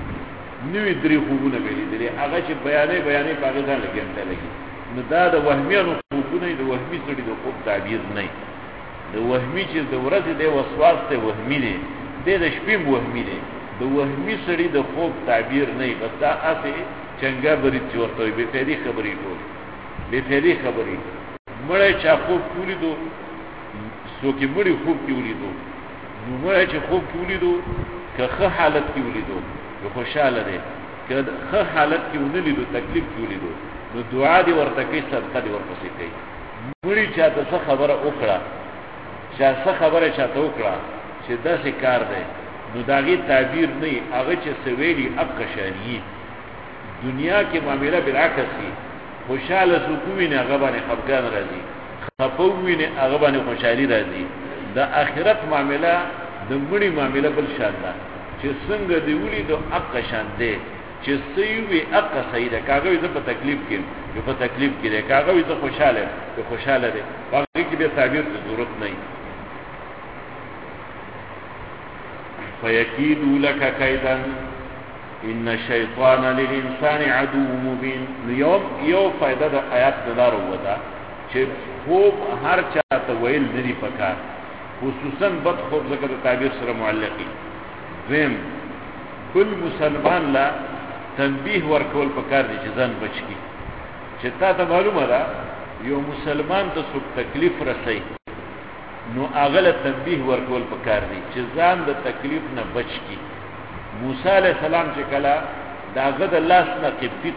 هغه چې بیانې باغې ځان لګي. نو دا د وهمیانو خوبونه، د وهمي سړي د خوب تعبیر نه، د وهمي چې د ورځې د وسواس ته وهمي دی، د شپې وهمي دی، د وهمي سړي د خوب تعبیر نه، بس دا اته چنګا بری چې ورته به پیری خبرې ټول بے فیدی خبری مړی چا خوب کې ولیدو څوک یې مړی خوب کې ولیدو نو مړی چې خوب کې ولیدو که ښه حالت کې ولیدو نو خوشحاله دی که ښه حالت کې ونه لیدو تکلیف کې ولیدو نو دعا دې ورته کوي صدقه دې ورپسې کوي مړي چاته څه خبره وکړه چا څه خبره چاته وکړه چې داسې کار دی نو د هغې تعبیر نه وي هغه چې څه ویلي حق شاني دنیا کې معامله بالعکس وي خوشحاله څوک وویني هغه باندې خفګان راځي خفه وویني هغه باندې خوشحالي راځي د آخرت معامله د مړي معامله بل شان ده چې څنګه دی ولیدو حق شان دی چې صحیح وي حق صحیح ده کاغه وي په تکلیف کې یو په تکلیف کې ده کاغه وي خوشاله ده خوشاله ده باقي کې به تعبیر ته ضرورت نه فیکید لك کیدا ان الشیطان للانسان عدو مبین یو فائدہ د آیات دلار ودا چې خوب هر چاته ویل ندی پکار خصوصا بد خوب ذکر تعبیر سره معلقی ویم کل مسلمان لا تنبیه ورکول پکار دی چې ځان بچ کی چې تا ته معلومه ده یو مسلمان ته څوک تکلیف رسي نو هغه تنبیه ورکول پکار دی چې ځان د تکلیف نه بچ کی موسی علیہ السلام چې کله داغه د لاس نه قبطی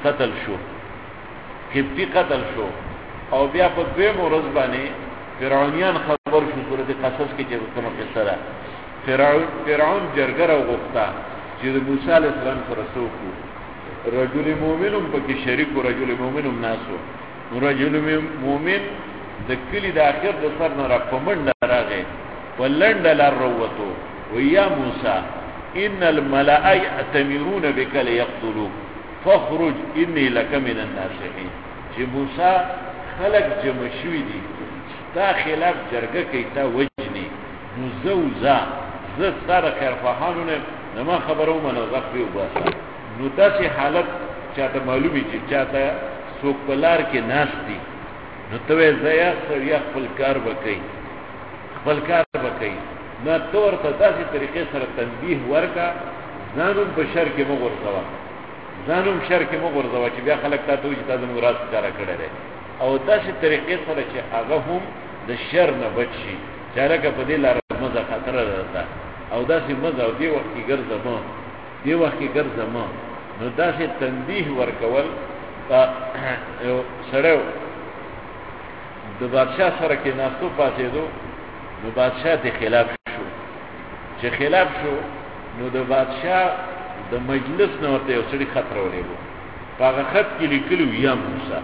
قتل شو او بیا په دوی مورز باندې فرعونیان خبر شو سورۃ قصص کې چې کومه قصه ده فرعون جرګه راغوښته چې د موسی علیہ السلام سره څوک رجل مومنم پکې شریک رجل مومنم ناسو رجل مومن د کلی د اخر د سر نه را پمنډ راغی ولند لار وروته ويا موسی ان الملائکه یأتمرون بك ليقتلوك فاخرج اني لك من الناصحين چې موسی خلق جمع شوی دي تا خلاف جرګه کوي تا وجني نو زوزا زه ستاره خیرخواهانو نه ما خبرو منو غفي وباسه نو داسې حالت چاته معلومي چې چاته څوک بلار کې ناس دي نو ته زیا سړیا خپل کار وکړي نه تور ته داسې طریقې سره تنبیه ورکا ځانوم په شر کې مغورځوا چې بیا خلک تاسو چې تاسو مراد کار کړی او داسې طریقې سره چې هغه هم د شر نه بچي چې لکه په دې لار مزه خطر راځي او داسې مزه او دی وخت کې ګرځم نو داسې تنبیه ورکول سره د بادشاہ سره کې ناستو پاتېدو نو بادشاہ ته خلاف شو نو د بادشاہ د مجلس نه ورته یو سړي خط راولېږو هغه خط کې لیکلو یا موسی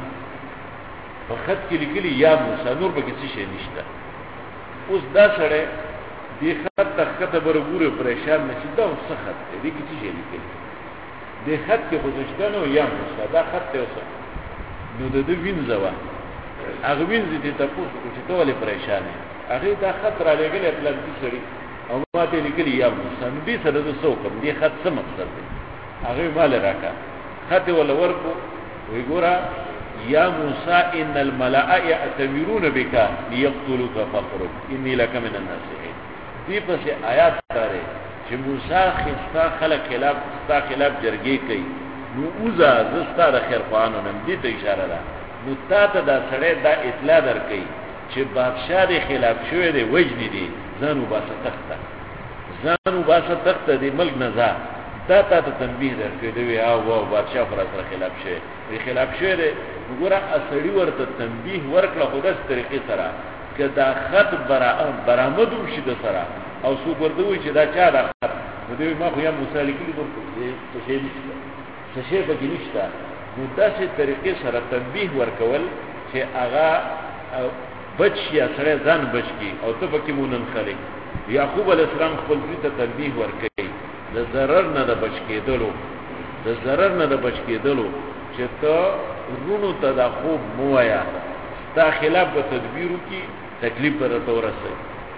نور به کسی شي نشته اوس دا سره دی خط تخته برګوره پریشان نشي دا اوس خط دی کسی شي لیکل دی خط کې بوزشتنو یا موسی دا خط ته اوس نو د دې وینځوا هغه وینځي ته تاسو چې ټول پریشان هغه دا خط را لګل خپل دې سړي او ماته لیکلی یا موسی نو دې سره د څوکم دې خط څه مقصد دی هغه مال راکا خط ولا ورکو وی ګورا یا موسی ان الملائکه یأتمرون بك ليقتلوك فاخرج اني لك من الناصحين دې پس آیات داره چې موسی خستا خلق خلاف جرګې کوي نو اوزا زستا د خیر خوانو نم دې ته اشاره ده نو تا ته دا سړی دا اطلاع درکې چې بادشاہ د خلاف شوی دی وجنی دی ځانو باسه تخته دی ملک نزا دا تا ته تنبیه درکې دی او بادشاہ پر سره خلاف شوی دی وګوره اصلي ورته تنبیه ورکړه خو داس طریقې سره کدا خط برآمد شي د سره او سو ګردوي چې دا چا دا خط دوی ما خو یا موسی لیکلی نو څه شي پکې نشته نو داسې طریقې سره تنبیه ورکول چې هغه بچ یا سره ځان بچ کی او ته پکې مونږ خلک یعقوب علیہ السلام خپل دې ته تنبیه ورکړي د ضرر نه د بچ کېدلو چې ته رونو ته دا خوب موایا تا خلاف به تدبیرو کی تکلیف به تورسي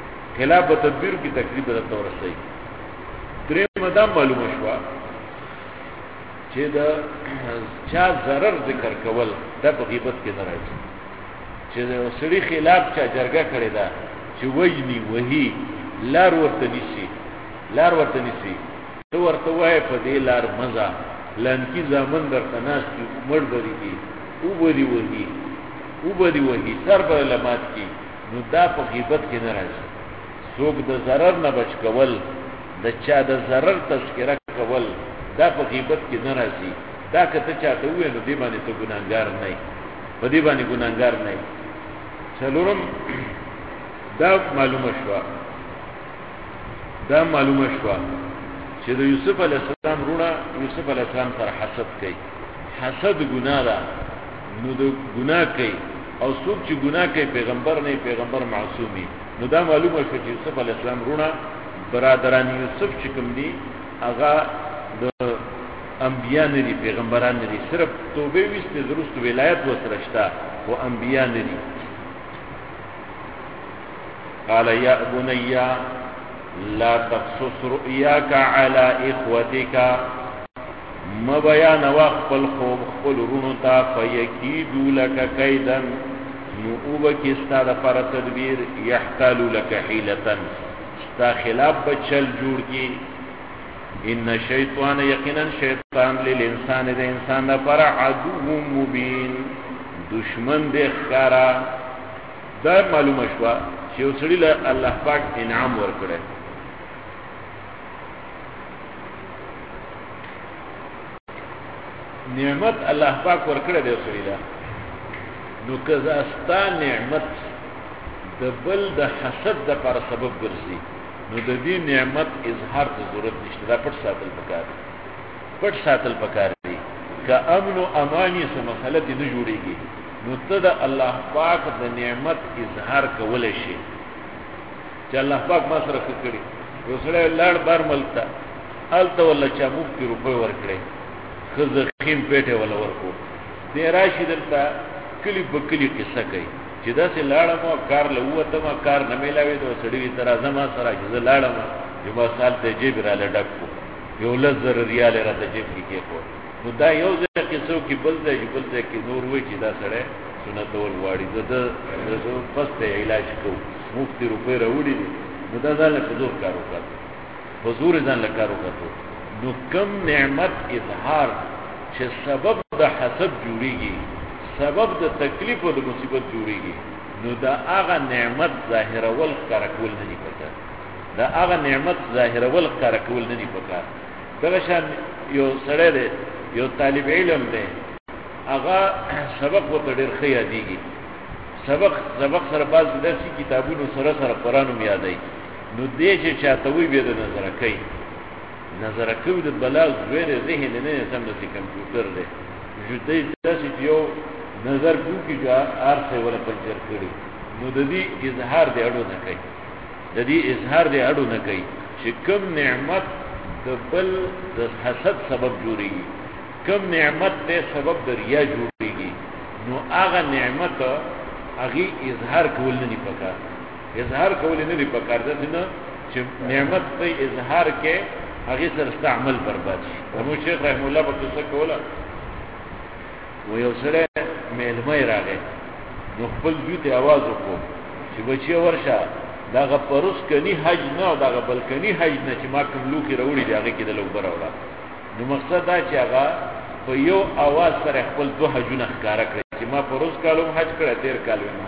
درې مدام معلومه شو چې دا چا ضرر ذکر کول د غیبت کې نه راځي چې د سړي خلاف چا جرګه کړی دا چې وجنی وਹੀ لار ورته نسی تو ورته وای په دې لار مزه لنکی زمن در تناس مړ بری کی او بری وਹੀ او بدی وحی سر بر لمات کی نو دا په غیبت کې نه راځي څوک د ضرر نه بچ کول د چا د ضرر تذکرہ کول دا په غیبت کې نه راځي دا کته چاته وې نو دی باندې ته ګناګار نه په دی باندې ګناګار نه څلورم دا معلومه شو چې د یوسف علی السلام رونه یوسف علی السلام سره حسد کوي حسد ګناه ده نو د ګناه کوي او څوک چې ګناه کوي پیغمبر نه پیغمبر معصومي نو دا معلومه شو چې یوسف علی السلام رونه برادران یوسف چې کوم دي هغه د انبیاء نه دي پیغمبران نه دي صرف توبه وسته درست ولایت وسره شته او انبیاء نه دي قال يا بني لا تقصص رؤياك على اخوتك ما بیان وقبل خوب خپل رونو تا فیکیدو لك کیدن نو اوبکی ستا دا پر تدبیر یحتالو لك حیلتن ستا خلاف بچل جوڑ کی ان شیطان یقینا شیطان للانسان دا انسان دا پر عدو مبین دشمن دے خکارا دا معلوم شوا چې اوسړي له الله پاک انعام ورکړي نعمت الله پاک ورکړي دی اوسړي له نو کزاستا نعمت د بل د حسد د پر سبب ګرځي نو د دې نعمت اظهار ته ضرورت نشته دا پټ ساتل پکار دی که امن او امانی سره مسله دې نه جوړيږي نو ته د الله پاک د نعمت اظهار کولای شي چې الله پاک ما سره کړی وسره لړ بار ملتا الته ولا چا مفتی روپے ورکړي خزه خیم پیټه ولا ورکو دې راشي دلته کلی بکلی قصه کوي چې دا سه لاړم کار لوته ما کار نه ملاوي دا سړی تر اعظم سره چې لاړم جما سال ته جیب را لډکو یو لزر ریال را ته جیب کې کو نو دا یو ځکه قصو کې بل ځای کې نور وای چې دا سړی سنت ول واړي زه پسته علاج کو مفتی روپے راوړي نو دا ځل په زور کار وکړ په زور ځان له کار وکړ نو کم نعمت اظهار چې سبب د حسد جوړيږي سبب د تکلیف او د مصیبت جوړيږي نو دا هغه نعمت ظاهر ول کار کول نه دی پکار دا هغه نعمت ظاهر ول کار کول نه دی پکار دا شان یو سره دی یو طالب علم دی هغه سبق وته ډیر ښه یادېږي سبق سره باز درسي کتابونو سره قرآن هم یادای نو دې چې چاته وی به د نظر کوي د بلاغ زویر ذهن نه سم د کمپیوټر دی جدي تاسو یو نظر کوي چې ارسه ولا پنځر کړی نو د دې اظهار دی اړو نه کوي چې کوم نعمت د بل د حسد سبب جوړيږي کوم نعمت ته سبب د ریا جوړيږي نو هغه نعمت هغه اظهار کول نه پکار ده نه چې نعمت ته اظهار کې هغه سره استعمال برباد شي نو شیخ رحم الله په څه کوله و یو سره مېلمه راغی نو خپل دوی ته आवाज وکړو چې بچي ورشه داغه پروس کني حج نه داغه بلکني حج نه چې ما کوم لوکي راوړي دی هغه کې د لوګ براوړه نو مقصد دا چې هغه په یو आवाज سره خپل دوه حجونه ښکارا کړی چې ما پروس کالم حج کړی 13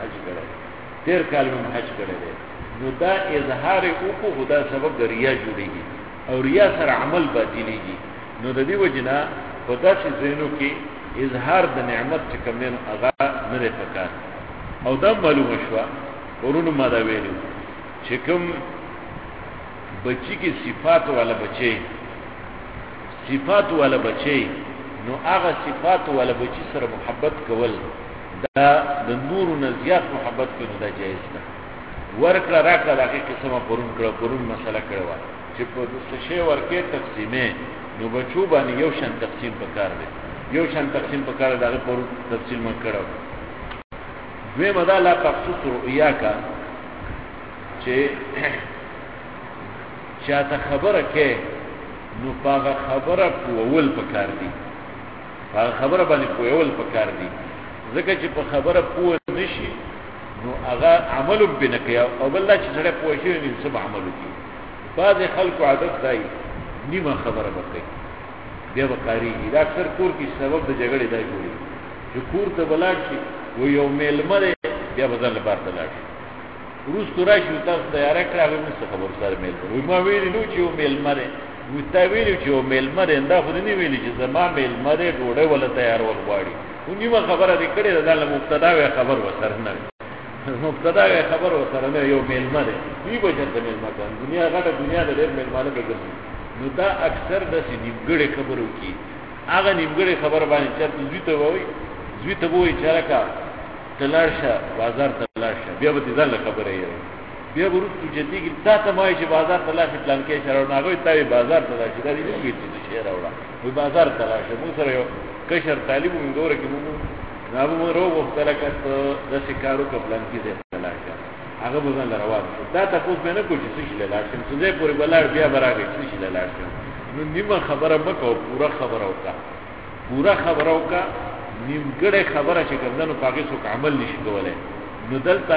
کالم حج کړی نو دا اظهار او کو خدا سبب د ریا جوړيږي او ریا سره عمل باطلېږي نو د دې وجنا خدا چې زینو کې اظهار د نعمت چې کوم نه هغه نه پکار او دا معلومه شو ورونو ما دا ویلو چې کوم بچی کې صفات والا بچي نو هغه صفات والا بچی سره محبت کول دا د نور نه زیات محبت کول دا جایز ده ورکړه راکړه دغه قسمه پرون مسله کړو چې په څه شی ورکې تقسیمې نو بچو باندې یو شان تقسیم پکار دی دغه پرون تفصیل ما کړو دوی مدا لا تخصص رؤیاکا چې چاته خبره کې نو پاغه خبره کوول پکار دی ځکه چې په خبره پوه نشي نو هغه عمل به نه کوي او بل چې سره پوه شي نو سب عمل کوي بعض خلکو عادت دی نیمه خبره وکړي بیا وقاری دا اکثر کور کې سبب د جګړې دی جوړي چې کور ته بلاړ شي و یو میلمه دی بیا به ځان له بار ته لاړ شي وروسته راشي تاسو تیاره کړه هغه موږ څه خبر سره میلمه وایي ما ویلي نو چې یو میلمه دی وایي تا ویلي چې یو میلمه دی دا خو دې نه ویلي چې زما میلمه دی ډوډۍ وله تیارول غواړي خو نیمه خبره دې کړې ده دا له مبتدا وی خبر ورسره نه وي مبتدا وی خبر ورسره نه یو میلمه دی دوی به چېرته میلمه کړم دنیا غټه دنیا د ډېر میلمانه به ګرځي نو دا اکثر داسې نیمګړې خبرو کې هغه نیمګړې خبره باندې چېرته زوی ته به وایي زوی ته به وایي چې هلکه ته لاړ شه بازار ته لاړ شه بیا به دې ځان له خبره یې بیا به وروسته جديږي تا ته ما وایي چې بازار ته لاړ شې پلانکې شی راوړه هغه وایي تا وایي بازار ته لاړ شې دا دې نه ویل چې زه شی راوړه وایي بازار ته لاړ شه موږ سره یو کشر طالب وو دوره کې موږ هغه مو راوغوښتله که ته داسې کار وکړه پلانکي ځای ته لاړ شه هغه به ځان له روان شو دا تپوس مې نه کړو چې څه شي له لاړ شم څه ځای پورې به لاړ بیا به راغی څه شي له لاړ شم نو نیمه خبره مه کوه پوره خبره وکړه پوره خبره وکړه نیمګړې خبره چې ګردنو په هغې څوک عمل نشي کولی نو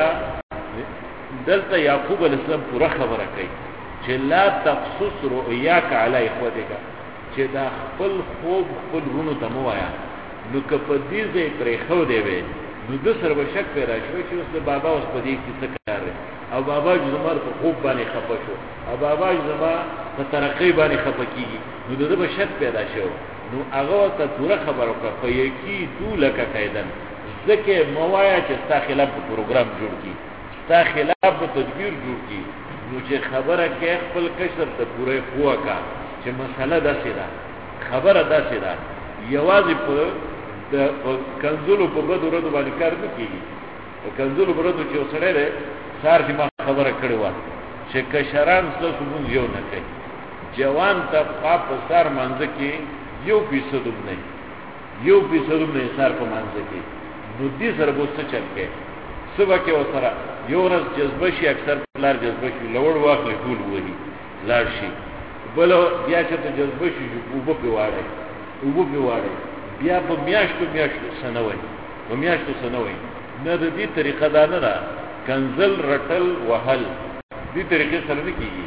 دلته یعقوب علیه السلام پوره خبره کوي چې لا تقصص رؤیاک علی اخوتک چې دا خپل خوب خپل وروڼو ته مه وایه نو که په دې ځای پرېښودی وی نو ده سره به شک پیدا شوی چې اوس د بابا اوس په دې کې څه کار دی او بابا چې زما په خوب باندې خفه شو او بابا چې زما په ترقۍ باندې خفه کېږي نو د ده به شک پیدا شو نو هغه ورته پوره خبره وکړه فیکیدو لکه کیدن ځکه مه وایه چې ستا خلاف به پروګرام جوړ کړي ستا خلاف به تدبیر جوړ کړي نو چې خبره کې خپل کشر ته پوره پوه کړه چې مسله داسې ده خبره داسې ده یوازې په کنزلو په بدو ردو باندې کار نه کېږي په کنزلو په ردو چې یو سړی دی سهار چې ما خبره کړې وه چې کشران ستاسو مونځ یو نه کوي جوان طبقه په سهار مانځه کې 1% هم نه 1% هم نه سهار په مانځه کې نو دې سره به څه چل کوي څه به کوې ورسره یو ورځ جذبه شي اکثر پلار جذبه شي لوړ واخلي ټول وهي لاړ شي بله بیا چېرته جذبه شي اوبه پرې واړی اوبه پرې واړی بیا په میاشتو څه نه وایي په میاشتو څه نه وایي نه د دې طریقه دا نه ده کنزل رټل وهل دې طریقې سره نه کېږي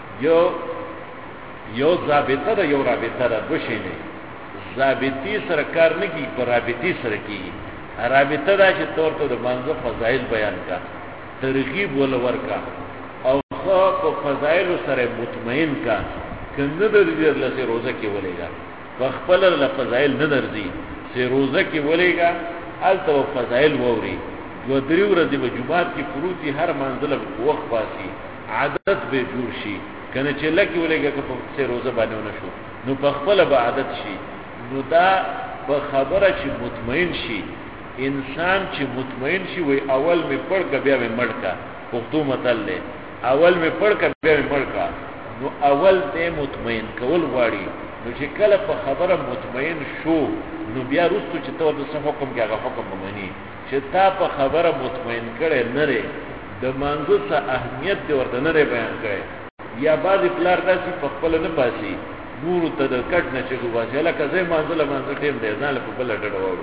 یو ضابطه ده یو رابطه ده دوه شی دی ضابطې سره کار نه کېږي په رابطې سره کېږي رابطه دا چې ته ورته د مانځه فضایل بیان کا ترغیب وله ورکا او ښه په فضایلو سره مطمئن کا که نه درځي درلسې روزه کې ولېږه په خپله له فضایل نه درځي چې روزه کې ولېږه هلته به فضایل واوري 2-3 ورځې به جومات کې پروت وي هر منزله به په وخت پاسي عادت به جوړ شي که نه چې لکې ولېږه که په څه روزه باندې ونه شو نو په خپله به عادت شي نو دا په خبره چې مطمئن شي انسان چې مطمئن شي وای اول مې پړ که بیا مې مړ کا پښتو متل دی اول مې پړ که بیا مې مړ کا نو اول دې مطمئن کول غواړي نو چې کله په خبره مطمئن شو نو بیا وروسته چې ته ورته څه حکم کې هغه حکم به مني چې تا په خبره مطمئن کړی نه دی د مانځه څه اهمیت دې ورته نه دی بیان کړی یا بعضې پلار داسې په خپله نه پاسي نورو ته د کټ نه چې وباسي لکه زه مانځه له مانځه ټیم دی ځان له په بله ډډه واړو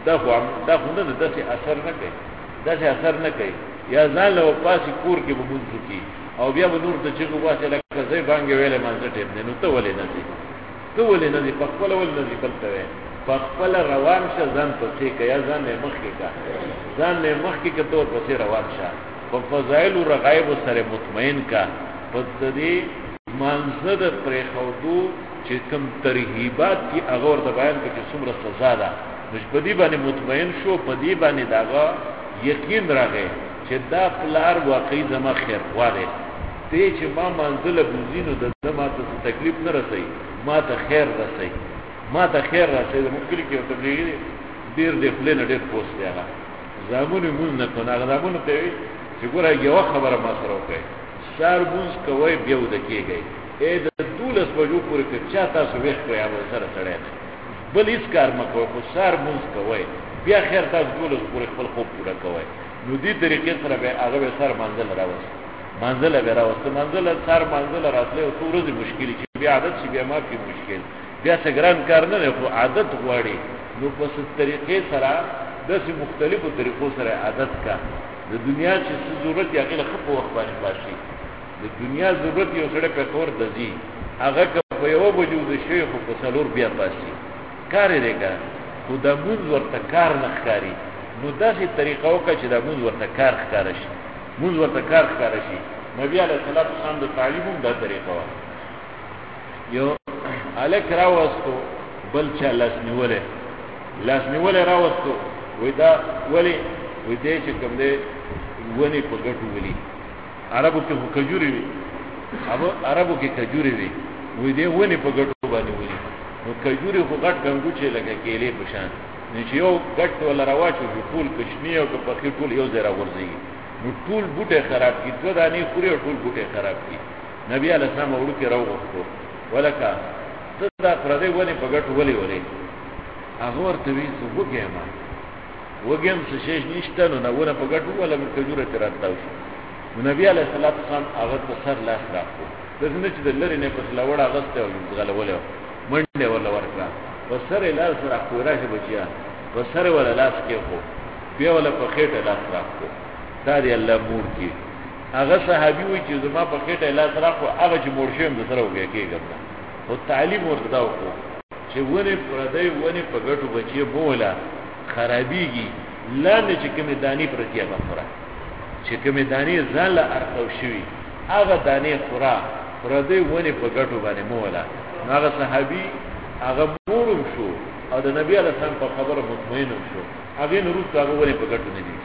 دا خو نه ده داسې اثر نه کوي داسې اثر نه کوي یا ځان له پاسې کور کې به مونځ وکړي او بیا به نور ته چې وباسي لکه زه بانګې ویلې مانځه ټیم دی نو ته ولې نه ځې ته ولې نه ځې په خپله ولې نه ځې بل ته وایې په خپله روان شه ځان پسې که یا ځان یې مخکې که ځان یې مخکې که ته ورپسې روان شه په فضایلو رغایبو سره مطمئن که په دې مانځه د پرېښودو چې کوم ترهیبات دي هغه ورته بیان کړه چې څومره سزا ده نو په دې باندې مطمئن شو په دې باندې د هغه یقین راغی چې دا پلار واقعي زما خیرخوا دی دی چې ما منزله بوځي نو د ده ما ته تکلیف نه رسوي ما ته خیر رسوي ما ته خیر رسوي زموږ کلي کې یو تبلیغي دی ډېر د خولې نه ډېر پوست دی هغه زامنو یې مونځ نه کوي هغه زامنو ته وایي چې ګوره یوه خبره ما سره وکړئ سهار مونځ کوئ بیا وده کېږئ د 12 بجو پورې که چا تاسو ویښ کړئ هغه سره سړی دی بل هېڅ کار مه کوئ خو سهار مونځ کوئ بیا خیر تاسو 12 پورې خپل خوب پوره کوئ نو دې طریقې سره به هغه به سهار مانځله راوست مانځله به راوسته مانځله سهار مانځله راتلی او څو ورځې مشکلې چې بیا عادت شي بیا مافي مشکل بیا څه ګران کار نه دی خو عادت غواړي نو په څه طریقې سره داسې مختلفو طریقو سره عادت کا د دنیا چې څه ضرورت یې هغې له ښه په وخت باندې پاشي د دنیا ضرورت یو سړی پېښور ته ځي هغه که په 1 بجو د شوی خو په 4 بیا پاسي کار یې دی که خو د مونځ ورته کار نه ښکاري نو داسې طریقه وکړه چې دا مونږ ورته کار ښکاره شي مونږ ورته کار ښکاره شي نبی علیه الصلاة والسلام د تعلیم هم دا طریقه وه یو هلک راوستو بل چا لاس نیولی راوستو وی دا ولې وی دی چې کوم دی ونې په ګټو ولي عربو کې خو کجورې وي عربو کې کجورې وي وی دی ونې په ګټو باندې ولي نو کجورې خو غټ ګنګوچې لکه کیلې په شان نو چې یو ګټ ولا راواچو ټول کشمي او پخې ټول یو ځای راغورځېږي نو ټول بوټي خراب کړي دوه دانې خوري او ټول بوټي خراب کړي نبی علیه السلام وړوکی راوغوښتو ولکه ته دا پردی ونې په ګټو ولې هغه ورته وایي زه وږی یم څه شی نشته نو ونه په ګټو ولا مې کجوره ترې راتاو شي نو نبی علیه الصلاة والسلام هغه په سر لاس راکړو داسې نه چې د لرې نه پس لوړ اغستی او ځغلولی منډې ورله ورکړه په سر یې لاس راکړو راشه بچیان په سر یې وله لاس کېښود بیا وله په خېټه لاس راکړو دا دې الله موړ کړي هغه صحابي وایي چې زما په خېټه یې لاس راکړو هغه چې موړ شوی یم د سره وږی کېږم نه خو تعلیم ورته دا وکړو چې ونې پردۍ ونې په ګټو بچې بوله خرابېږي لاندې چې کومې دانې پرتې هغه خوره چې کومې دانې ځان له ارتو شوي هغه دانې خوره پردۍ ونې په ګټو باندې موله نو هغه صحابي هغه مورم شو او د نبي علیه السلام په خبره مطمئن هم شو هغې نه وروسته هغه ونې په ګټو نه دي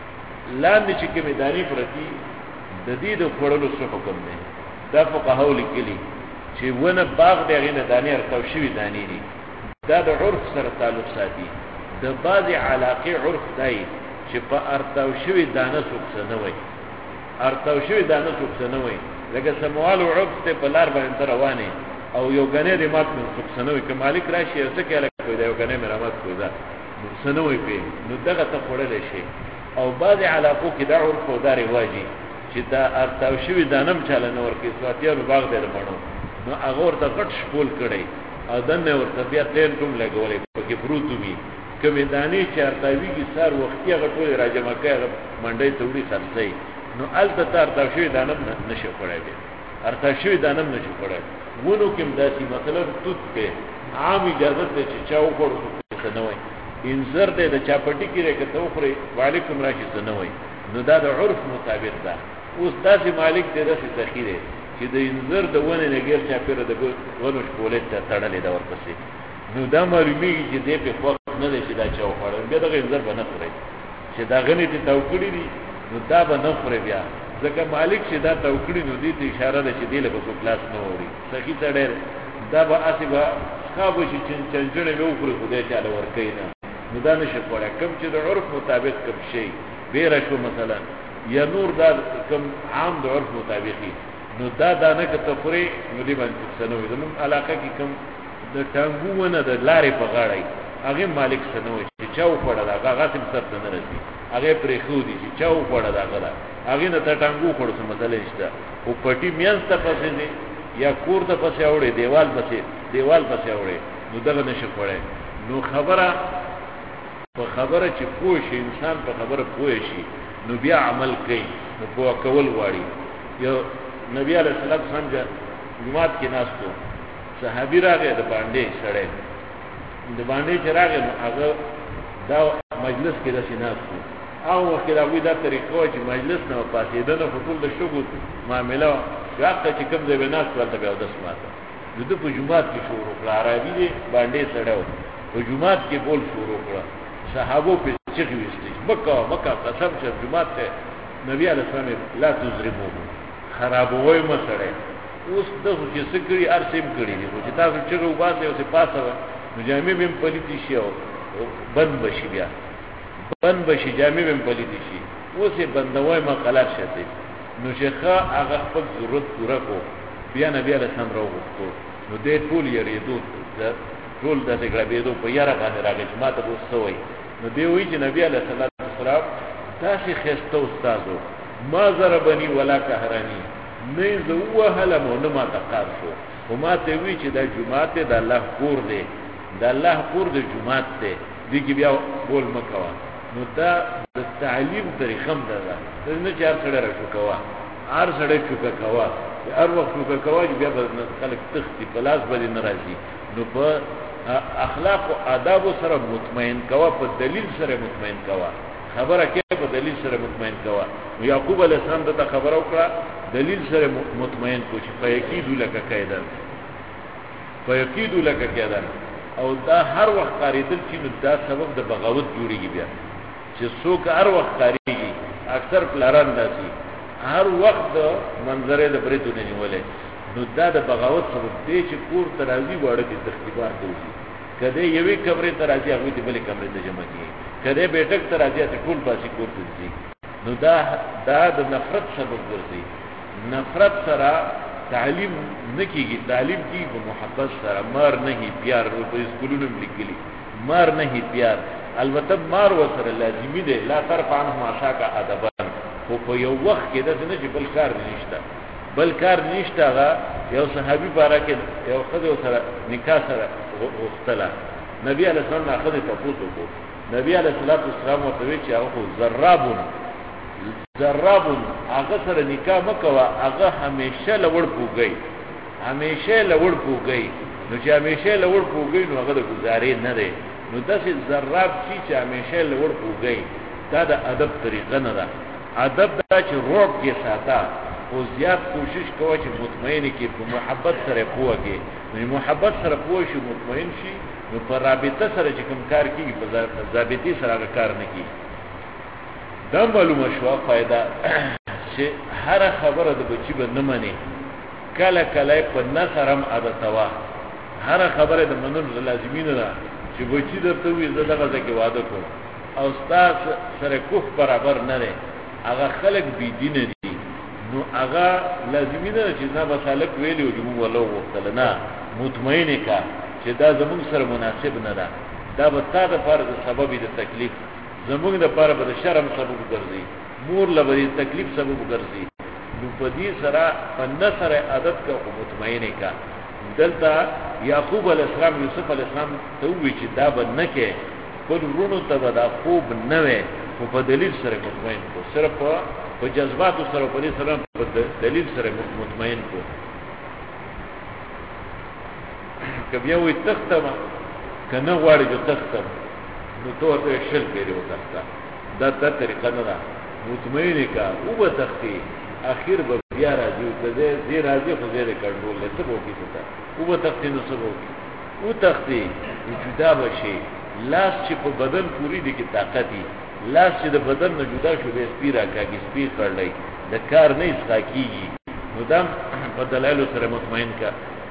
لاندې چې کومې دانې پرتې د دې د خوړلو څه حکم دی دا فقهاو لیکلي چې ونه باغ دی هغې نه دانې ارتو شوي دانې دي دا د عرف سره تعلق ساتي د بعضې علاقې عرف دی چې په ارتاو شوي دانه څوک څه نه وایي ارتاو شوي دانه څوک څه نه وایي لکه سموالو عرف دی په لار باندې ته روانې او یو ګنی دې مات کړو څوک څه نه وایي که مالک راشي یو څه کې هلک کوي دا یو ګنی مې رامات کړو دا نو څه نه وایي پرې نو دغه ته خوړلی شي او بعضې علاقو کې دا عرف او دا رواجي چې دا ارتاو شوي دانه هم چاله نه ورکوي سواتیانو باغ دی د مڼو نو هغه ورته غټ شپول کړی او دننه ورته بیا تین ټوم لګولی پکې پروت وي کومې دانې چې ارتاویږي سار وختي هغه ټولې راجمع کوي هغه منډۍ ته وړي خرڅوي نو هلته ته ارتاو شوي دانه هم نشي خوړی بیا ارتاو شوي دانه هم نشي خوړی ونو کې هم داسې مثلا توت دی عام اجازت دی چې چا وخوړو څه نه وایي انځر دی د چا پټي کې دی که ته وخورې وعلیکم راشي څه نه وایي نو دا د عرف مطابق ده اوس داسې مالک دی داسې سخي دی چې د انځر د ونې نه ګیر چاپېره د ونو شپولې ته تړلې ده ورپسې نو دا معلومیږي چې دی پې خوښ نه دی چې دا چا وخوړی بیا دغه انځر به نه خورئ چې دا غنې ته تاو کړي دي نو دا به نه خورئ بیا ځکه مالک چې دا تاو کړي نو دې ته اشاره ده چې دې له به څوک لاس نه وړي سخي سړی دا به هسې به ښه به شي چنچڼې به وخوري خو دی چاله ورکوي نه نو دا نشي خوړی کوم چې د عرف مطابق کوم شی بیره شو مثلا یا نور دا کوم عام د عرف مطابقي نو دا دانه که ته خورې نو دې باندې څوک څه نه وایي زموږ علاقه کې کوم د ټانګو ونه د لارې په غاړه هغې مالک څه نه وایي چې چا وخوړه ده هغه هغسې سر ته نه رسي هغې پرېښودي چې چا وخوړه ده هغه ده هغې نه ته ټانګو وخوړو څه مسله نشته خو پټي منځ ته پسې دی یا کور ته پسې اوړې دیوال پسې اوړې نو دغه نشي خوړی نو خبره په خبره چې پوه شي انسان په خبره پوه شي نو بیا عمل کوي نو پوه کول غواړي یو نبی علیه الصلاة والسلام جومات کې ناستو صحابي راغی د باندې سړی د باندې چې راغی نو هغه دا مجلس کې داسې ناستو هغه وخت کې د هغوی دا طریقه وه چې مجلس نه به پاڅېده نه خو ټول د شګو معامله وه هغه چې کوم ځای به ناست و هلته به اودس ماته نو ده په جومات کې شروع کړه عربي دی باندې سړی و په جومات کې بول شروع کړه صحابو پې چغې ویستې مکه قسم چې جومات ته نبي علیه السلام لا تضربوه خرابوی مه سړی اوس دغه چې څه کړي هر څه هم کړي دي خو چې تاسو چغې وباسئ اوسې پاسه نو جامې به هم پلیتې شي او بند به شي بیا بند به شي جامې به هم پلیتې شي اوس یې بندوی مه قلار شتئ نو چې ښه هغه خپل ضرورت پوره کړو بیا نبي علیه السلام راوغوښتو نو دی ټول یېرېدو ټول داسې ګړبېدو په یاره باندې راغی چې ما ته به اوس څه وایي نو دی وایي چې نبي علیه السلام داسې ښایسته استاد و ما ضربني ولا قهرني نه یې زه ووهلم او نه ماته قهر شو خو ما ته وایي چې دا جومات دی د الله کور دی د الله کور د جومات دی دې کې بیا بول مه کوه نو دا د تعلیم طریقه هم ده نه چې هر سړی را چوکوه هر سړی چوکه کوه هر وخت چوکه کوه چې بیا به خلک تښتي په لاس به دې نه راځي نو په اخلاق و آدابو سره مطمئن کوه په دلیل سره مطمئن کوه خبره کې په دلیل سره مطمئن کوا. یعقوب علیه السلام ته خبره وکړه دلیل سره مطمئن کو چې فیکیدو لک کیدا، فیکیدو لک کیدا. او دا هر وخت قاریدل چې دا سبب د بغاوت جوړیږي بیا چې څوک هر وخت قاریږي اکثر پلاران داسي هر وخت د منظره د بریتو نه نیولې نو دا د بغاوت سبب دی چې کور ترازی واړه دي تختیبار دوی کده یوې کمرې ترازی هغه دې بلې کمرې ته جمع کیږي کده بیٹک ترازی ته ټول باسي کور ته دي نو دا د نفرت سبب ګرځي. نفرت سره تعلیم نکیږي، تعلیم کی په محبت سره مار نه هی پیار په اسکولونو لیکلي مار نه هی پیار البته مار وسره لازمی دی لا ترفع عنه عشاء ادبا خو په یو وخت کې د نه چې بل کار نشته بل کار نشته هغه یو صحابي بارکه یو خدای سره نکاح سره وختله نبی علیہ السلام اخذ تفوتو کو نبی علیہ الصلوۃ والسلام ورته چې هغه ضرابون هغه سره نکاح مکوا هغه همیشه لوړ پوګي همیشه لوړ پوګي نو چې همیشه لوړ پوګي نو هغه د گزارې نه دی نو داسې ضراب چې همیشه لوړ پوګي دا د ادب طریقه نه ده. ادب دا چې روح کې ساته او زیات کوشش کوه چې مطمئن کې په محبت سره پوهږي نو محبت سره پوه شي مطمئن شي نو په رابطه سره چې کوم کار کوي په ضابطه سره کار نه کوي. دا معلومه شو فائدہ چې هر خبره د بچی به نه مني کله کله په نثرم عادتوا هر خبره د منلو لازمي نه ده چې بچی درته وي زه دغه ځکه وعده کوم او استاد سره کوف برابر نه لري هغه خلق بی دین دي نو هغه لازمي نه چې نه بسالک ویلی او جمهور ولو وختل نه مطمئن کا چې دا زموږ سره مناسب نه ده دا به تا د فرض سبب د تکلیف زموږ د پاره به شرم سبب ګرځي مور لبري تکلیف سبب ګرځي نو په دې سره په نصر عادت کا مطمئن کا. دلته یعقوب علیہ السلام یوسف علیہ السلام ته وی چې دا به نه کې په ورونو ته دا خوب نه وي خو په دلیل سره مطمئن کو صرف په جذبات سره په دې سره په دلیل سره مطمئن کو. کبه یو تختم کنه غواړي چې تختم نو ته شل پیری وتخته دا طریقه نه ده مطمئن کا او به تختی اخر به بیا راځي ته دې راځي خو دې کنټرول له څه وکی ته او به تختی نو څه وکی او تختی جدا بشي لاس چې په بدن پوری دي کې طاقت دي لاس چې د بدن نه جدا شو به سپیرا کاږي سپیر کړلای د کار نه استا کیږي نو دم په دلایل سره مطمئن کا.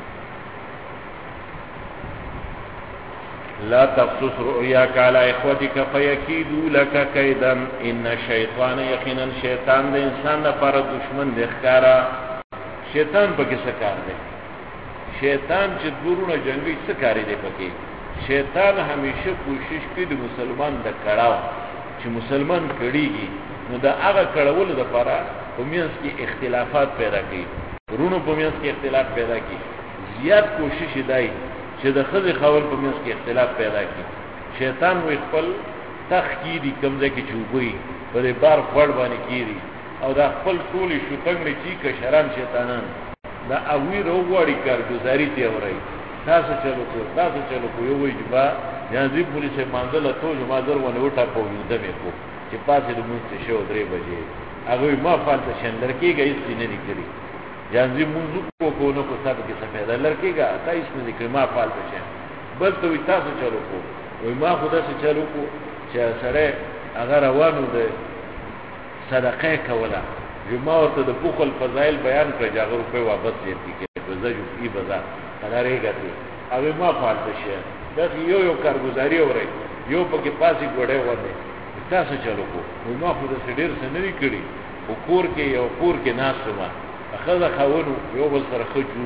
لا تقصص رؤياك على اخوتك فيكيدوا لك كيدا ان الشيطان يقينا شیطان د انسان لپاره دشمن دی ښکارا. شیطان پکې څه کار دی؟ شیطان چې دورونه جنگي څه کار دی پکې؟ شیطان همیشه کوشش کوي د مسلمان د کړهو چې مسلمان کړيږي نو دا هغه کړهول لپاره په میانس کې اختلافات پیدا کوي ورونو په میانس کې اختلاف پیدا کوي زیات کوشش دی چې د خځې خاور په منځ کې اختلاف پیدا کړي. شیطان وي خپل تخکیری کمزې کې چوبوي په دې بار خړ باندې کیږي او دا خپل ټولي شوتنګړي چې کشران شیطانان دا اوی روغواړي کارګزاري دی اوري تاسو چلو کو یو وي جبا یانځي پولیس مانځله ته جما در ونه وټا په یو دمه کو چې پاسه د مونږ شو 3 بجې هغه ما فالته شندر کېږي هیڅ نه نکړي یانځي مونږ کو نو کو صاحب کې سفید لړکېګا تا هیڅ نه نکړي ما فالته شه بل ته تاسو چلو کو وای ما خدا سره چلو کو چې سره هغه روانو ده صدقه کوله جمعه ورته د بخل فضایل بیان کړ جاغر په واپس یې کې بزجو ای بازار قرارېږي او ما فالته شه دا یو کارګزاري اوري یو پکې پاسې ګړې وته تاسو چلو کو نو ما خو د سډیر سره نه کړی او کور کې ناسو ما اخذ خاونو یو بل سره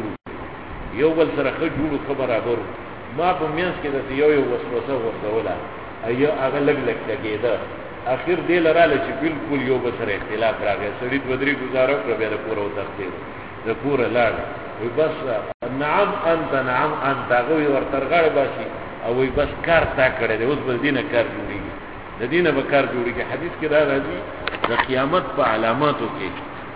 خو جوړو خبره ما په میانس کې د یو وسوسه ورته ایو هغه لګ کېده اخر دې لراله چې بالکل یو بل سره اختلاف راغی سړی دوه درې گزاره کړ به د پوره وتخته د پوره لاړ وي بس نعم انت غوي ورترغړ باسي او وي بس کار تا کړی دی اوس بل دینه کار جوړیږي د دینه به کار جوړیږي حدیث کې دا راځي د قیامت په علاماتو کې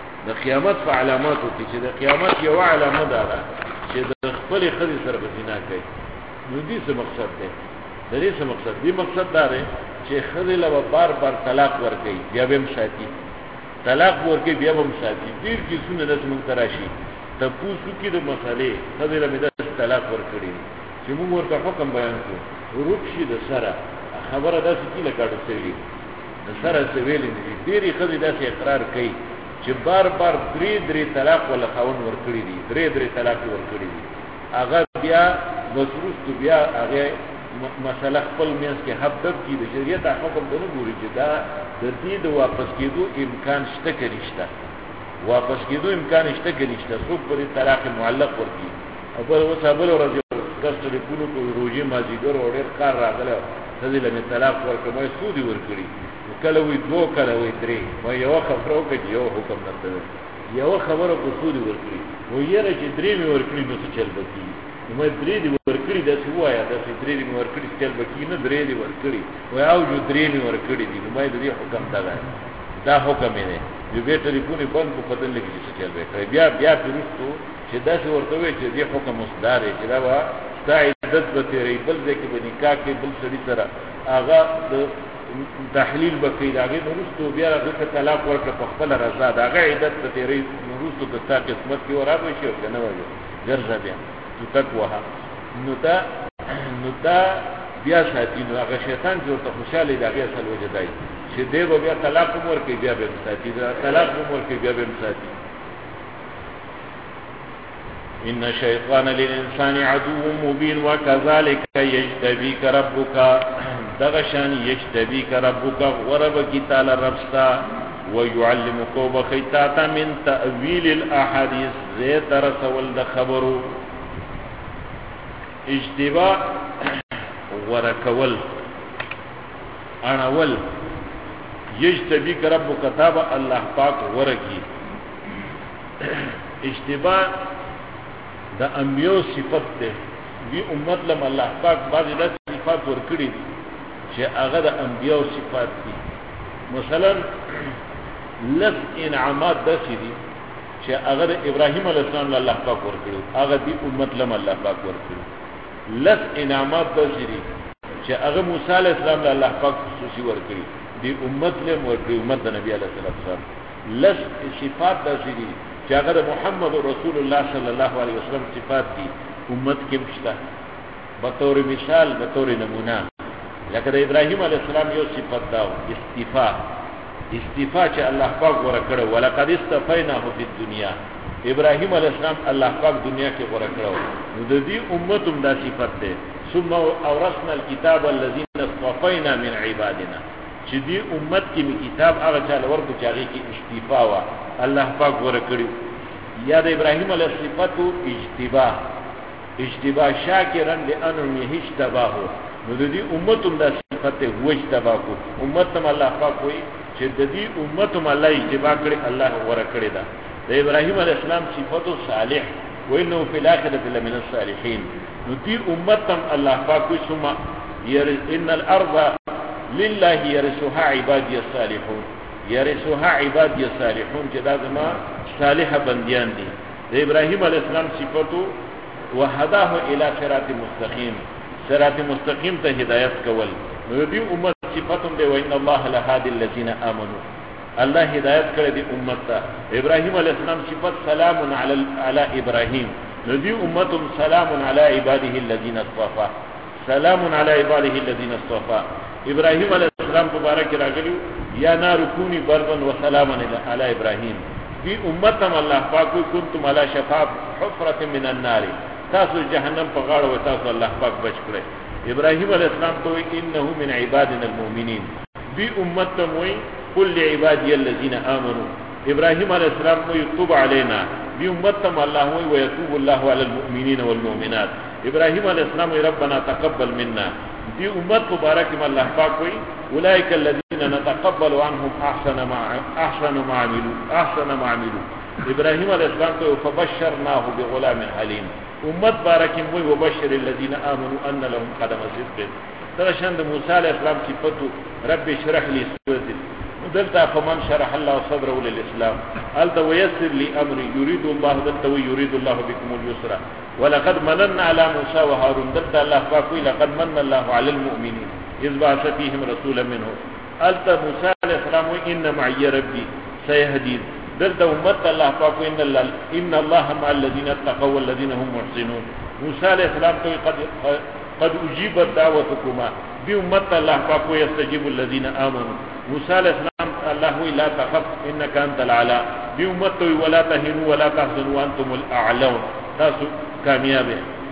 چې د قیامت یو علامه ده چې د خپل خدای سره به زنا کوي نو دې څه مقصد دی د دې څه مقصد دی دا دی چې خدای له بار بار طلاق ورکړي بیا به مساتی طلاق ورکړي بیا به مساتی ډیر کیسونه د څنګه تراشي ته پوسو کې د مسالې خدای له مده طلاق ورکړي چې موږ ورته حکم بیان کړو روپشي د سره خبره داسې کیله کاټو سوي د سره سویل دي ډیری خدای داسې اقرار کوي چې بار بار درې طلاق ولا خاون ورکړي دي درې طلاق ورکړي دي هغه بیا وسروست بیا هغه مسله خپل مینس کې حدد کی د شریعت حکم ته ګوري چې دا د دې د واپس کېدو امکان شته کې نشته واپس کېدو امکان شته کې نشته څوک پر طلاق معلق ورکی او په وسابل ورځ داسې ټلیفون کو روزي مازیګر اور کار راغله ځدې له طلاق ورکوي سودي ورکړي کله وی دوه کله وی درې ما یو خبرو کې یو حکم نه یو خبره کو سودي ورکړي و یره چې درې می ورکړي نو څه چل بکی نو درې دی ورکړي دا څه وایا دا چې درې می ورکړي چل بکی نه درې دی ورکړي و او جو درې می ورکړي دي نو ما دې حکم دا حکم نه دی به ټلیفون بند په بدل کې څه چل بکی بیا پرستو چې دا څه ورته وي چې دې حکم مصدر چې دا وا عدت به تیری بل ځکه به نکاح کې بل سړي سره هغه د تحلیل بکې داګه نورستو بیا هغه طلاق ورکړه په خپل رضا داګه عدت به تیری نورستو د تا قسمت کې ورابه شي او کنه وایي ګرځا بیا تو تکوه نو دا بیا ساتي نو هغه شیطان چې ورته خوشاله داګه اصل وجدای چې دی بیا طلاق ورکړي بیا به ساتي طلاق ورکړي بیا به ساتي ان الشيطان للانسان عدو مبين وكذلك يجتبيك ربك دغشان يجتبيك ربك وربك تعالى ربستا ويعلمك بخيتاتا من تأويل الاحاديث زيت رسول الخبر اجتباء ورکول انول يجتبيك ربك تابع الله پاک ورکی اجتباء دا انبیاء صفت ده دی امت لم الله پاک بعضی دا صفات ورکړي دي چې هغه د انبیاء صفات دي مثلا لس انعامات داسې دي چې هغه د ابراهیم علیه السلام الله پاک ورکړي هغه دی امت لم الله پاک ورکړي لس انعامات داسې دي چې هغه موسی علیه السلام الله پاک خصوصي ورکړي دی امت لم ورکړي امت د نبی علیه السلام لس صفات داسې دي چې هغه محمد رسول الله صلی الله علیه وسلم صفات دي امت کې مشته بطور مثال بطور نمونه لکه د ابراهیم علیه السلام یو صفت دا استفاء چې الله پاک ورکړو ولقد استفیناه فی الدنیا ابراهیم علیه السلام الله پاک دنیا کې ورکړو نو د دې امتوم دا صفت ده ثم اورثنا الكتاب الذين اصطفینا من عبادنا چې دې امت کې می کتاب هغه چاله ورکو چې هغه کې استفاء وا الله پاک ورکړي یا د ابراهیم علیه صفاتو اجتباء شاکرا لانه اجتباه نو د دې امتوم دا صفت ده وجتبا کو امتم الله پاک وي چې د دې امتوم الله اجتباء کړي الله ورکړي دا د ابراهیم علیه السلام صفاتو صالح وانه فی الاخره لمن الصالحین نو دې امتم الله پاک وي ثم ان الارض لله يرثها عبادي الصالحون يرثها عبادي الصالحون چې دا زما صالح بنديان دي د ابراهيم عليه السلام صفاتو وهداه الى صراط مستقيم صراط مستقيم ته هدايت کول نو دې امت صفاتهم دی وان الله لهادي الذين امنوا الله هدايت کړی دې امت ته ابراهيم عليه السلام صفات سلام على ابراهيم نو دې امتهم سلام على عباده الذين اصطفى سلام على عباده الذين اصطفى ابراهيم عليه السلام مبارک راغلو یا نار کونی بردا وسلاما على ابراهيم دی امتم الله پاک کنتم على شفاف حفرة من النار تاسو جهنم په غاړه و تاسو الله پاک بچ کړی ابراهيم عليه السلام ته انه من عبادنا المؤمنين دی امتم وی قل لعبادي الذين امنوا ابراهيم عليه السلام يتوب علينا دی امتم الله وی ويتوب الله على المؤمنين والمؤمنات ابراهيم عليه السلام ربنا تقبل منا دی امت مبارک میں اللہ پاک ہوئی اولئک الذین نتقبل عنهم احسن ما عملوا ابراہیم علیہ السلام کو فبشرناه بغلام حلیم امت بارکم ہوئی وبشر الذین آمنوا ان لهم قدم صدق ترشند موسی علیہ السلام صفتو رب اشرح لي صدري دلتا فمن شرح الله صدره للاسلام قالت ويسر لي امري يريد الله دلتا ويريد الله بكم اليسر ولقد مننا على موسى وهارون دلتا الله فاكوي لقد من الله على المؤمنين اذ بعث فيهم رسولا منهم الت موسى علیہ السلام ان معي ربي سيهدين دلته امت الله پاک ان الله مع الذين اتقوا والذين هم محسنون. موسى علیہ السلام تو قد اجيبت دعوتكما بامت الله پاک يستجيب الذين امنوا. موسى علیہ السلام الله لا تخف انك انت الاعلى بامت ولا تهنوا ولا تحزنوا وانتم الاعلون تاسو کامیاب.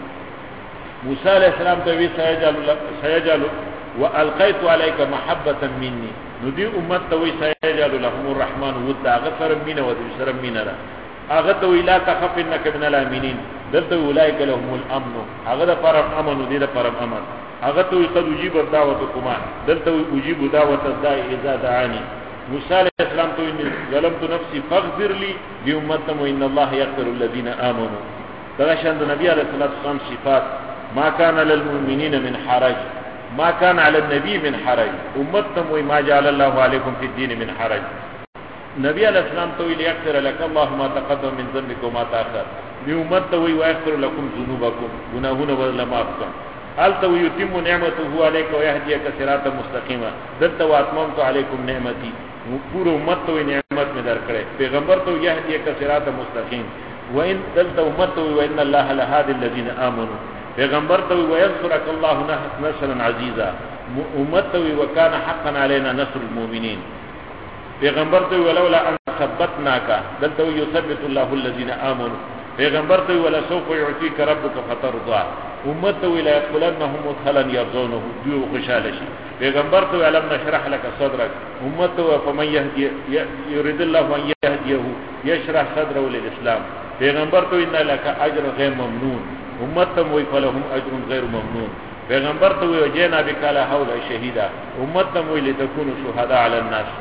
موسى علیہ السلام تو سيجعل والقيت عليك محبه مني ندي امت تو سيجعل لهم الرحمن ودا غفر منا وذكر منا اغت لا تخف انك من الامنين دلت اولئك لهم الامن اغد فرم امن ودي فرم امن اغت قد اجيب دعوتكما دلت اجيب دعوه الداعي اذا دعاني. موسى عليه السلام تو اني ظلمت نفسي فاغفر لي بامتهم وان الله يغفر الذين امنوا. دغشان النبي عليه الصلاه والسلام صفات ما كان للمؤمنين من حرج ما كان على النبي من حرج امتهم وما جعل الله عليكم في الدين من حرج. نبی علیہ السلام تو ليغفر لك الله ما تقدم من ذنبك وما تاخر لامته ويغفر لكم ذنوبكم گناهونه بدل معاف کړه. الته ويتم نعمته عليك ويهديك صراطا مستقيما دلته واتممت عليكم نعمتي پورا امت تو نعمت میں درکړه. پیغمبر تو يهديك صراطا مستقيم وان دلته امت وان الله لهادي الذين امنوا. پیغمبر تو وينصرك الله نصرا عزيزا امت وكان حقا علينا نصر المؤمنين. پیغمبر تو ولولا ان ثبتناك دلته يثبت الله الذين امنوا. پیغمبر تو ولا سوف يعطيك ربك فترضى امت تو لا يدخلنهم مدخلا يرضونه دیو خوشاله شي. پیغمبر تو علم نشرح لك صدرك امت تو فمن يهدي يريد الله ان يهديه يشرح صدره للاسلام. پیغمبر تو ان لك اجر غير ممنون امت تو فلهم اجر غير ممنون. پیغمبر تو وجينا بك لا حول شهيدا امت تو لتكونوا شهداء على الناس.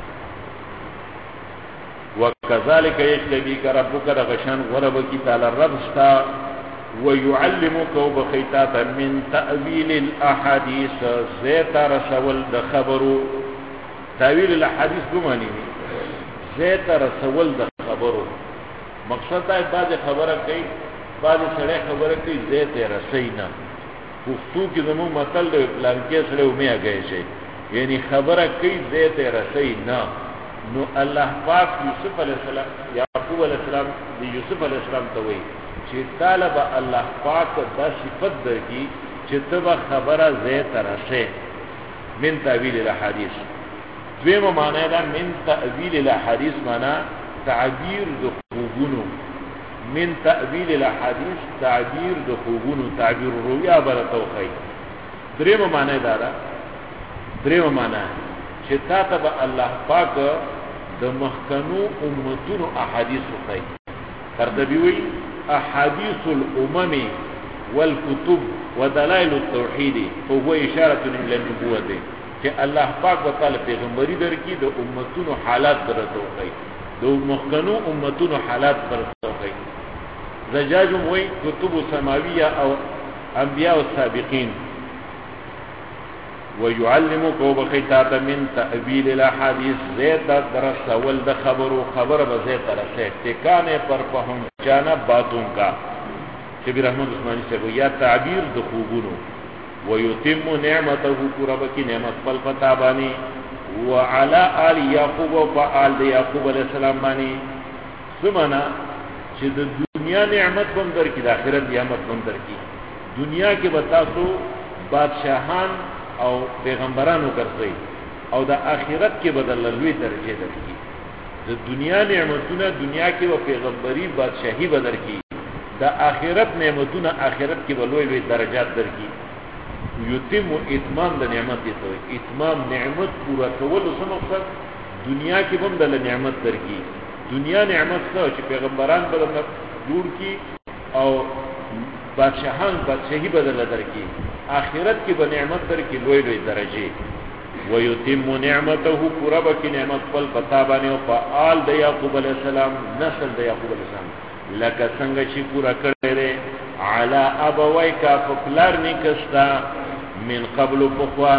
وكذلك يجتبيك ربك رغشان وربك تعالى الربستا ويعلمك وبخيتات من تأويل الأحاديث زيت رسول خبرو. تأويل الأحاديث بمعنی زيت رسول خبرو مقصد ہے بعض خبره کوي بعض سړی خبره کوي زيت رسینا پښتو کې زموږ متل دی پلان کې سره ومه غږی شي یعنی خبره کوي زيت رسینا. نو الله پاک یوسف علیہ السلام یعقوب علیہ السلام دی یوسف علیہ السلام ته وی چې طالب الله پاک دا صفت درکی چې تبا خبره زیت رسه من تعبیر الاحاديث. دویمه معنی دا من تعبیر الاحاديث معنی تعبیر د خوبونو من تعبیر الاحاديث تعبیر د خوبونو تعبیر رؤیا بر توخی. دریمه معنی دا دریمه معنی چې تاسو الله پاک د مخکنو امتونو احادیث وکړي. قرطبي وی احاديث الامم والكتب ودلائل التوحید هو اشاره الى النبوه چې الله پاک وتعالى پیغمبري درکې د امتونو حالات درته وکړي د مخکنو امتونو حالات درته وکړي. زجاج وی کتب سماویه او انبیاء السابقین. ويعلمك وبخيتات من تأويل الاحاديث زيت درس ول خبر بزيت رسه ٹکانے پر پہنچ جانا باتوں کا. شبیر احمد عثمانی سے یا تعبیر د خوبونو. ويتم نعمته قربك نعمت پل پتابانی وعلى آل يعقوب وآل يعقوب علیہ السلام بانی سمنا چې د دنیا نعمت بم در کی د آخرت نعمت بم در کی. دنیا کې بتاسو بادشاہان او پیغمبرانو ګرځي او د آخرت کې بدل لوی درجه درکې. د دنیا نعمتونه دنیا کې او پیغمبري بادشاہي بدر کی د آخرت نعمتونه آخرت کې بلوي لوی درجات درکې. یتم اتمام د نعمت ته وي اتمام نعمت پورا کول څه مقصد دنیا کې هم د نعمت درکې. دنیا نعمت څه چې پیغمبران بدل جوړ کی او بادشاہان بادشاہی بدل درکې. آخرت کی بنعمت در کی لوی لوی درجه. ويتم نعمته قربك نعمت پل بتابانی او فآل د یعقوب علیہ السلام نسل د یعقوب علیہ السلام لکه څنګه چې پورا کړی علی ابویک فپلار نکستا من قبل فقوا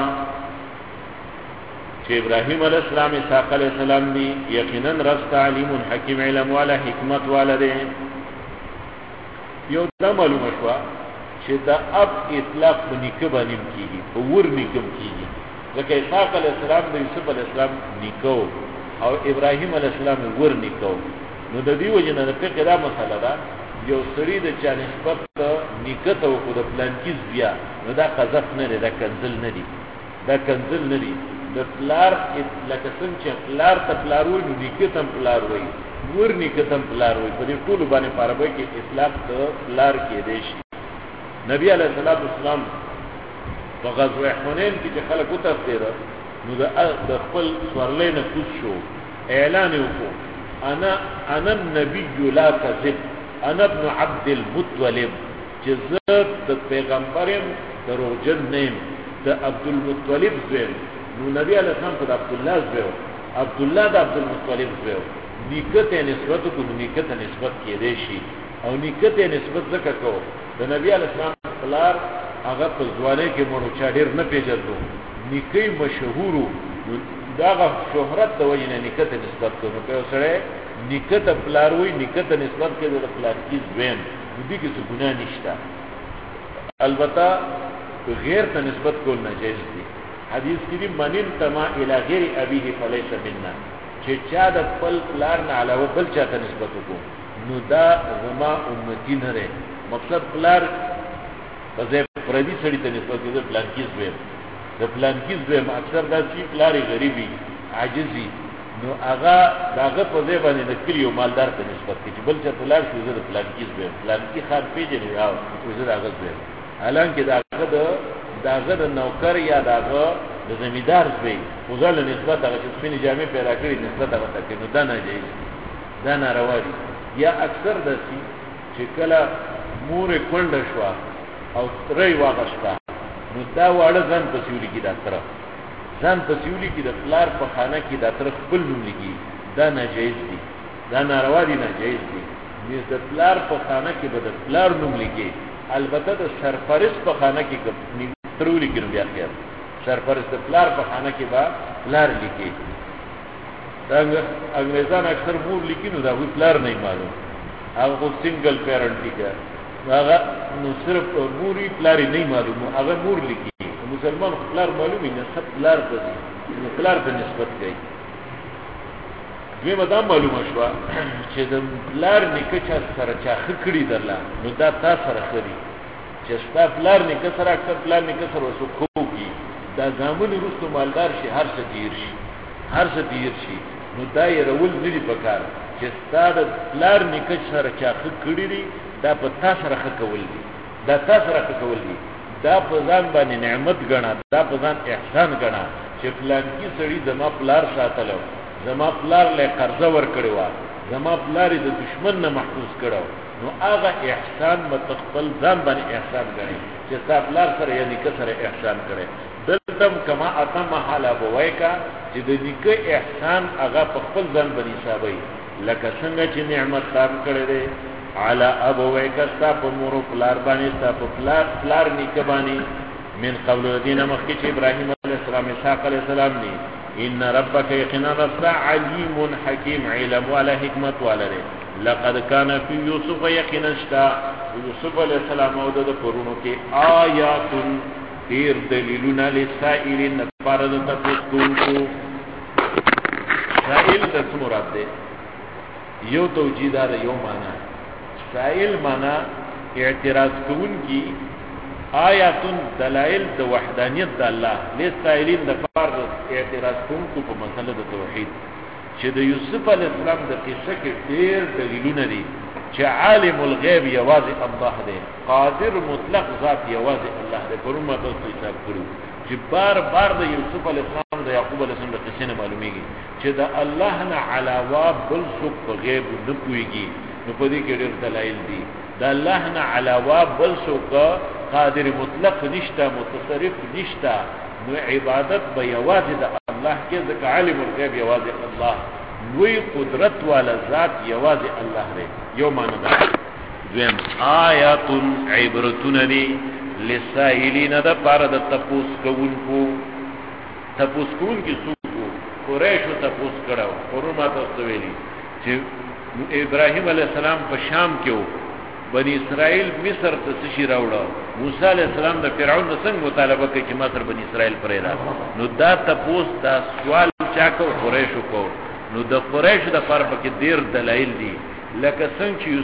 چې ابراهیم علیہ السلام اسحاق علیہ السلام دی یقینا رست علیم حکیم علم والا حکمت والا دی. یو دا معلومه شو چې دا اب اطلاق په نیکه باندې کیږي په ور نیکم کیږي ځکه اسحاق علیه السلام د یوسف علیه السلام نیکو او ابراهیم علیه السلام ور نیکو نو د دې وجه نه د فقه دا مسله ده یو سړي د چا نسبت نیکه ته وکړو د پلانکیز بیا نو دا قذف نه دی دا کنزل نه دی دا کنزل نه دی د پلار لکه څنګه چې پلار ته پلار وایي نو نیکه ته پلار وایي ور نیکه ته پلار وایي په دې ټولو باندې په عربی کې اطلاق د پلار کېدی شي نبی علیه الصلاۃ والسلام په غزوه حنین کې چې خلک وتښتېده نو د خپل سورلۍ نه کوز شو اعلان وکړو انا النبي لا کذب انا ابن عبد المطلب چې زه د پیغمبرم دروغجن نه یم د عبد المطلب زوی نو نبی علیه السلام ته عبد الله زوی عبد الله د عبد المطلب زوی نیکه ته نسبت کو نیکه ته نسبت کېدی شي او نیکه ته نسبت ځکه کو د نبی علیه السلام پلار هغه په ځوانۍ کې مونږ چا ډېر نه پیژندو نیکه مشهورو داغه شهرت د وجې نه نیکه ته نسبت کوو په سره نیکه ته پلار وایي نیکه ته نسبت کوي د پلار کې زویم دې کې څه ګناه نشته البته غیر ته نسبت کول ناجیز دي حدیث کې دی من انتما الى غیر ابيه فليس منا چې چا د خپل پلار نه علاوه بل چا ته نسبت وکړو نو دا زما امتی نه لري مقصد پلار په ځای پردي سړي ته نسبت کوي د پلان کې زویم د پلان کې زویم اکثر دا چې پلار غریبي عاجزي نو هغه داغه په ځای باندې د کلیو مالدار ته نسبت کوي چې بل چا پلار شو د پلان کې زویم پلان کې خان پیژني او زه داغه زویم حالانکه داغه د نوکر یا داغه د زمیدار زوی وزل نسبت هغه چې سپینې جامې پیدا کړې نسبت هغه ته کوي نو دا ناجایز دا ناروا دي یا اکثر داسې چې کله مور کونډه شوه او ترې واغشته نو دا واړه ځان په سیوري کې دا تر ځان په سیوري کې د پلار په خانه کې دا تر خپل نوم لګي دا ناجایز دي دا ناروا دي ناجایز دي د پلار په خانه کې به د پلار نوم لګي البته د سرپرست په خانه کې ترولی کې نو بیا خیر سرپرست پلار په خانه کې با پلار لیکي دا انګريزان اکثر مور لیکي نو دا وی پلار نه معلوم هغه سنگل پیرنټی کا هغه نو صرف موري پلار نه معلوم هغه مور لیکي مسلمان پلار معلومي نه سب پلار ته نو پلار ته نسبت کوي دوی مدام معلومه شو چې د پلار نیکه چا سره چا خکړی درلا نو دا تاسو سره خري چې ستا پلار نیکه سره اکثر پلار نیکه سره وسو کوږي دا زامن وروسته مالدار شي هر څه دیر شي نو دا یې رول ندی پکار چې ستا د پلار نیکه سره چا خکړی دی دا په تاسو سره خکول دي دا تاسو سره خکول دي دا په ځان باندې نعمت ګڼه دا په ځان احسان ګڼه چې پلان کې سړی زما پلار ساتلو زما پلار له قرضه ور کړو زما پلار د دشمن نه محفوظ کړو نو هغه احسان متخپل ځان باندې احسان غني چې تا پلار سره یعنی کسر احسان کړي دلته کما اتم حاله بوای کا چې د نیکه احسان هغه په خپل ځان باندې حسابي لکه څنګه چې نعمت تام کړي دي علی ابوای کا تا په مور پلار باندې تا په پلار نیکه باندې من قبل الذين مخکې ابراهيم عليه السلام اسحاق عليه السلام ني ان ربك يقينا رب عليم حكيم علم ولا حکمت ولا لقد كان في يوسف يقينا اشتا يوسف عليه السلام او د پرونو کې آیات دیر دلیلون لسائلین پارد تفسکونکو سائل دس مراد دے یو توجیدار یو مانا سائل مانا اعتراض کون کی آیاتن دلائل د وحدانیت د الله لسائلین د پارد اعتراض کونکو په مسله د توحید چې د یوسف علی السلام د قصه کې ډیر دلیلونه دي چې عالم الغیب یوازې الله دی قادر مطلق ذات یوازې الله دی پرمه تاسو حساب کړو چې بار بار د یوسف علی السلام د یعقوب علی السلام د قصې نه معلومیږي چې د الله نه علاوه بل څوک په غیب نه پويږي نو په دې کې ډېر دلایل دي د الله نه علاوه بل څوک قادر مطلق نشته متصرف نشته نو عبادت به یوازې د الله کې ځکه عالم الغیب یوازې الله لوی قدرت والا ذات یوازې الله دی یو معنی ده دویم آیات عبرتون دی لسائلین د پاره د تپوس کوونکو کی سوکو قریشو تپوس کړو ورما تاسو ویلي چې ابراهیم علی السلام په شام کې بنی اسرائیل مصر ته شي راوړو موسی علی السلام د فرعون څنګه مطالبه کوي چې مصر بنی اسرائیل پرې را نو دا تاسو دا سوال چا کو قریشو کو نو د قریش د فرق کې ډیر دلایل دي لکه څنګه چې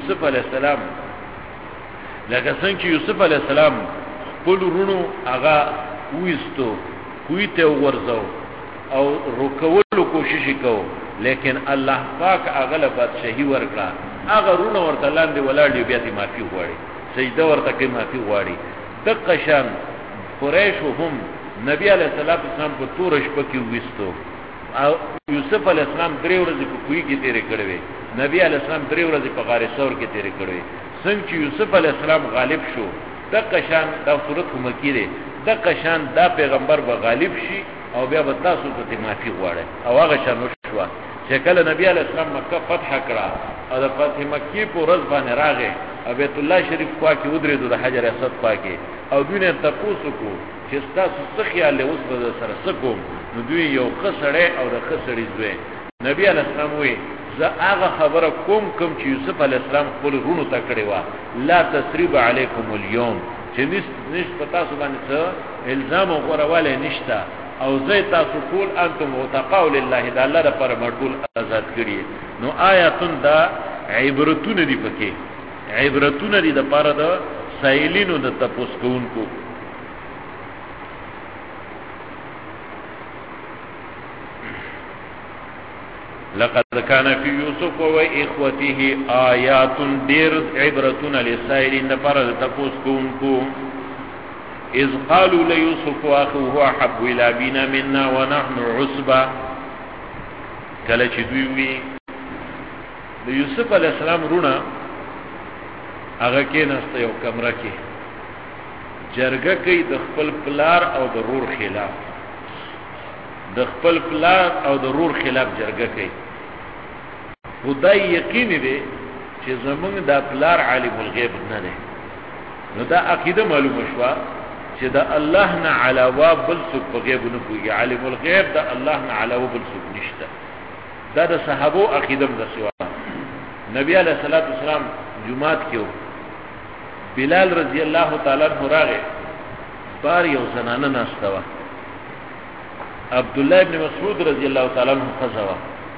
یوسف علی السلام خپل رونو هغه وېستو کوی ته ورځو او رکولو کوشش وکاو لیکن الله پاک هغه له بادشاہي ورکړه هغه رونو ورته لاندې ولاړ بیا دې معافي غواړي سجده ورته کوي معافي غواړي دغه شان قریش هم نبی علیہ السلام په تورش پکې وېستو او یوسف علیہ السلام 3 ورځې په کوی کې تیرې کړې نبی علیہ السلام 3 ورځې په غار ثور کې تیرې کړې څنګه چې یوسف علیہ السلام غالب شو دغه شان دا صورت مکی دی دغه شان دا پیغمبر به غالب شي او بیا به تاسو ته معافي غواړي او هغه شان وشو چې کله نبی علیہ السلام مکه فتح کړه او د فتح مکی په ورځ باندې راغی او بیت الله شریف خوا کې ودرېدو د حجر اسود خوا کې او دوی نه تاسو کو چې تاسو څه خیال له اوس به سره سکو نو دوی یو خسړې او د خسړې زوی نبی علیہ السلام وی زه هغه خبره کوم چې یوسف علیہ السلام خپل رونو ته کړی و لا تسریب علیکم اليوم چې نشته پتا سو باندې څه الزام او غورواله نشته او زه تاسو ټول انتم متقاو لله د الله لپاره مرګول آزاد کړی نو آیاتن دا عبرتونه دي پکې عبرتونه دي د لپاره د سائلینو د تپوس کوونکو لقد كان في يوسف واخوته آيات دير عبرتون للسائلين لپاره د تپوس کوونکو اذ قالوا ليوسف واخوه احب الى ابينا منا ونحن عصبه کله چې دوی وی د یوسف علی السلام رونه هغه کې نسته یو کمره کې جرګه کوي د خپل پلار او د رور خلاف د خپل پلار او د رور خلاف جرګه کوي خدای یقین دی چې زمونږ د پلار عالم الغیب نه دی نو دا عقیده معلومه شوه چې دا الله نه علاوه بل څوک په غیب نه کوي عالم الغیب دا الله نه علاوه بل څوک نشته دا د صحابه عقیده د سوا نبی علیہ الصلوۃ والسلام جمعات کې بلال رضی الله تعالی عنہ راغه بار یو زنانه ناشتوا عبد الله ابن مسعود رضی الله تعالی عنہ قزوا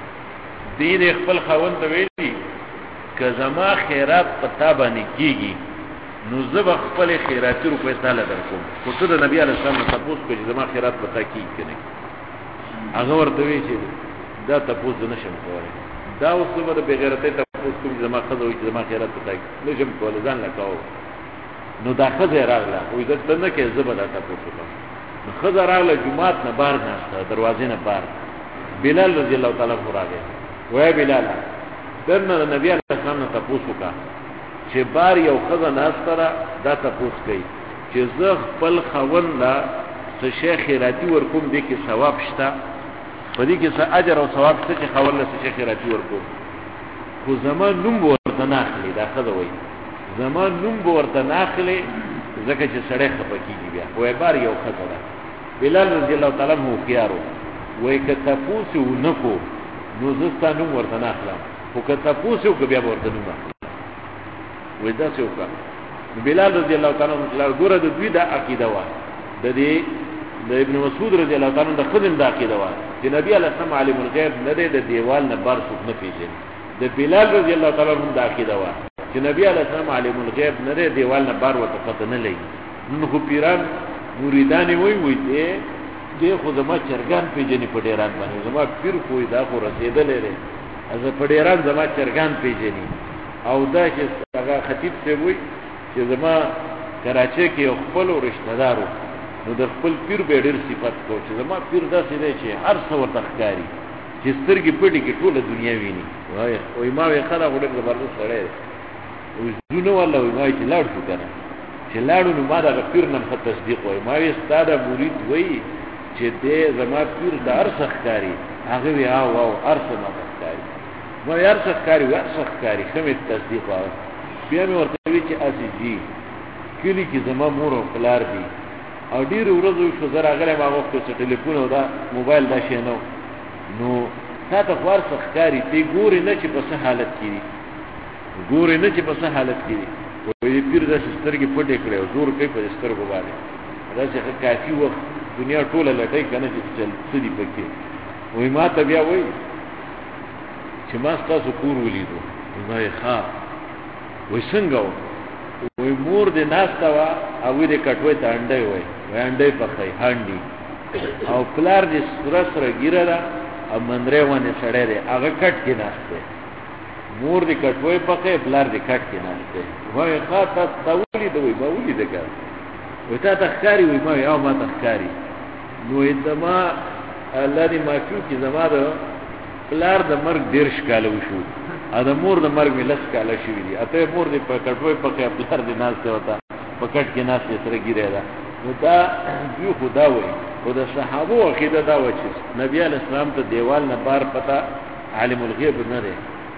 دې خپل خوند ویلي که زما خیرات پتا باندې کیږي نو زب خپل خیراتی روپے تعالی درکوم خو ته د نبی علیہ السلام تاسو کو چې زما خیرات پتا کیږي کنه هغه ورته وی چې دا تاسو نشم کولای دا اوس به بغیرته تاسو کوم زما خزوي چې زما خیرات پتا نشم کولای ځان لکاو نو دا خزه راغله وې د تنه کې زبر تاسو کوم نو خزه راغله جمعات نه بار نه دروازې نه بار بلال رضی الله تعالی عنہ راغی وای بلال درنه نبی علیہ السلام نه تاسو کا چې بار یو خزه ناستره دا تاسو کوي چې زه خپل خوند لا څه شیخ خیراتی ورکوم دي کې ثواب شته په دې کې څه اجر او ثواب شته چې خوند لا څه شیخ خیراتی ورکوم خو زمان نوم ورته ناخلي دا خزه وای زمان نوم ورته ناخلي ځکه چې سړی خپکیږي بیا وای بار یو خزه ده بلال رضی الله تعالی عنہ خيارو وای که تاسو نکو نو زستا نوم ورته ناخلم خو که تاسو کو بیا ورته نوم وې دا څه وکړه بلال رضی الله تعالی عنہ ګوره د دوی د عقیده وا د دې د ابن مسعود رضی الله تعالی عنہ د خدم د عقیده وا چې نبی علیہ السلام عالم الغیب نه دی د دیوال نه بار څوک نه پیژني د بلال رضی الله تعالی عنہ د عقیده وا چې نبی علیہ السلام عالم الغیب نه دی دیوال نه بار وته پته نه لګي نو خو پیران مریدان وای دې خو زما چرګان پیژني په ډیران باندې زما پیر کوی دا خو رسیدلې لري از په ډیران زما چرګان پیژني او دا چې هغه خطیب ته وای چې زما کراچۍ کې خپل رشتہ دارو نو د خپل پیر به ډیر صفات کو چې زما پیر داسې دی چې هر څه ورته ښکاري چې سترګې پټې کې ټوله دنیا ویني وای ما وی خلا غوډه زبردست سره وي زونه والله وای چې لاړ شو کنه چې لاړو نو ما دا پیر نن خط تصدیق وای ما وی ستاده مرید وای چې دې زما پیر د هر څه ښکاري هغه وی او هر څه ما ښکاري ما یار څه ښکاري ور څه ښکاري کومه تصدیق وای بیا مې ورته وی چې اسی جی کلی کې زما مور او پلار دي او ډیر ورځې شو زرا غلې ما وخت څه ټلیفون او دا موبایل دا شي نو تاسو خور څه ښکاری تی ګوري نه چې په څه حالت کې ګوري نه چې په څه حالت کې وې پیر د سترګې پټې کړې او زور کوي په سترګو باندې دا چې کافي وخت دنیا ټوله لټای کنه چې چل سدي پکې وې ما ته بیا وې چې ما تاسو کور ولیدو نو یې ښا وې څنګه وې مور دې ناستا وا او دې کټوي ته انډې وې انډې پخې هانډي او پلار دې سره سره ګیره دا او منځره باندې سړې دې هغه کټ کې ناشته مور دې کټوي پخې پلار دې کټ کې ناشته وې ښا ته تاولي دوی باولي دې کار وې تا تخکاری وې ما یو ما تخکاری نو دما الله دې معفو کې زما ده پلار د مرګ ډیر شکاله وشو ا د مور د مرګ ملس کاله شوې دي اته مور دې په کټوي پخې پلار دې ناشته وتا پکټ کې ناشته سره ګیره ده نو دا یو خدا وې خدا صحابه عقیده دا و چې نبی علی السلام ته دیوال نه بار پتا عالم الغیب نه دی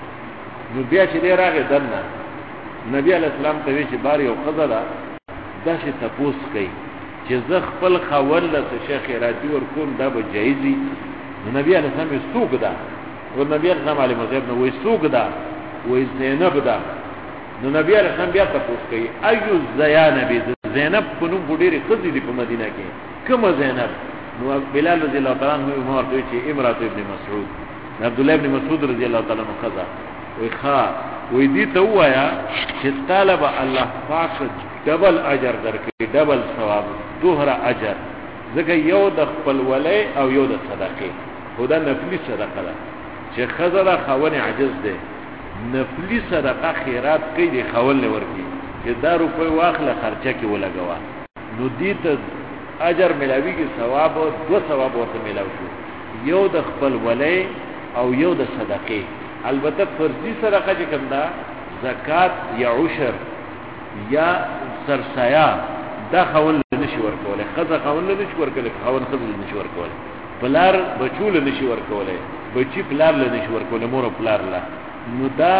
نو بیا چې دی راغی دنه نبی علی السلام ته وی چې بار یو قضا دا چې تپوس کوي چې زه خپل خاور له شیخ راتی ور کوم دا به جایزي نو نبی علی السلام یې سوق دا او نبی علی السلام علی مذهب نو وې سوق دا وې زینب دا نو نبی علی السلام بیا تپوس کوي ایو زینب زینب په نوم ډېری خزي دی په مدینه کې کوم زینب نو بلال رضی الله تعالی عنہ نو ورته چې امراه ابن مسعود عبد الله ابن مسعود رضی الله تعالی عنہ قضا وی ښا وی دې ته وایا چې طالب الله پاک ډبل اجر درکړي ډبل ثواب دوهره اجر ځکه یو د خپل ولای او یو د صدقه خدا نفلی صدقه ده چې خزره خاون عجز ده نفلی صدقه خیرات کوي د خاون ورکی چې دا روپۍ واخله خرچه کې ولګوا نو دې ته اجر ملاوي کې ثواب او دو ثواب ورته ملاوي شو یو د خپل ولای او یو د صدقه البته فرضي صدقه چې کنده زکات یا عشر یا سرسایا دا خاون نشي ورکوله خزه خاون نشي ورکوله خاون خزه نشي ورکوله پلار بچول نشي ورکوله بچی پلار نشي ورکوله مور پلار لا نو دا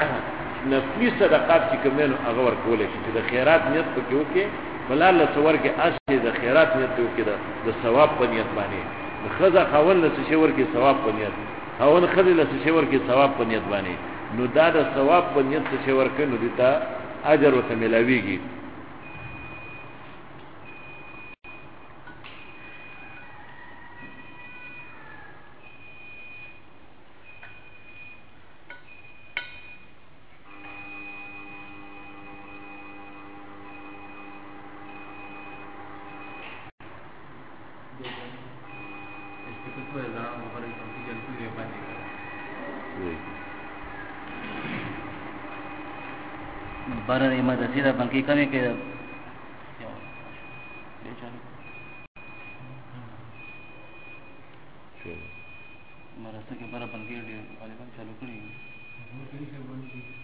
نفلی صدقات چې کومنو هغه ورکوله چې د خیرات نیت پکې وکي پلار له څور کې اصلي د خیرات نیت وکي د ثواب په نیت باندې خزه خاون له څه ور کې ثواب په نیت خاون خزه له څه ور کې ثواب په نیت باندې نو دا د ثواب په نیت څه ور کې نو دتا اجر او ته ملاويږي
बारह इमरजेंसी दा बंकी कमी के मरसे के बारह बंकी चालू करी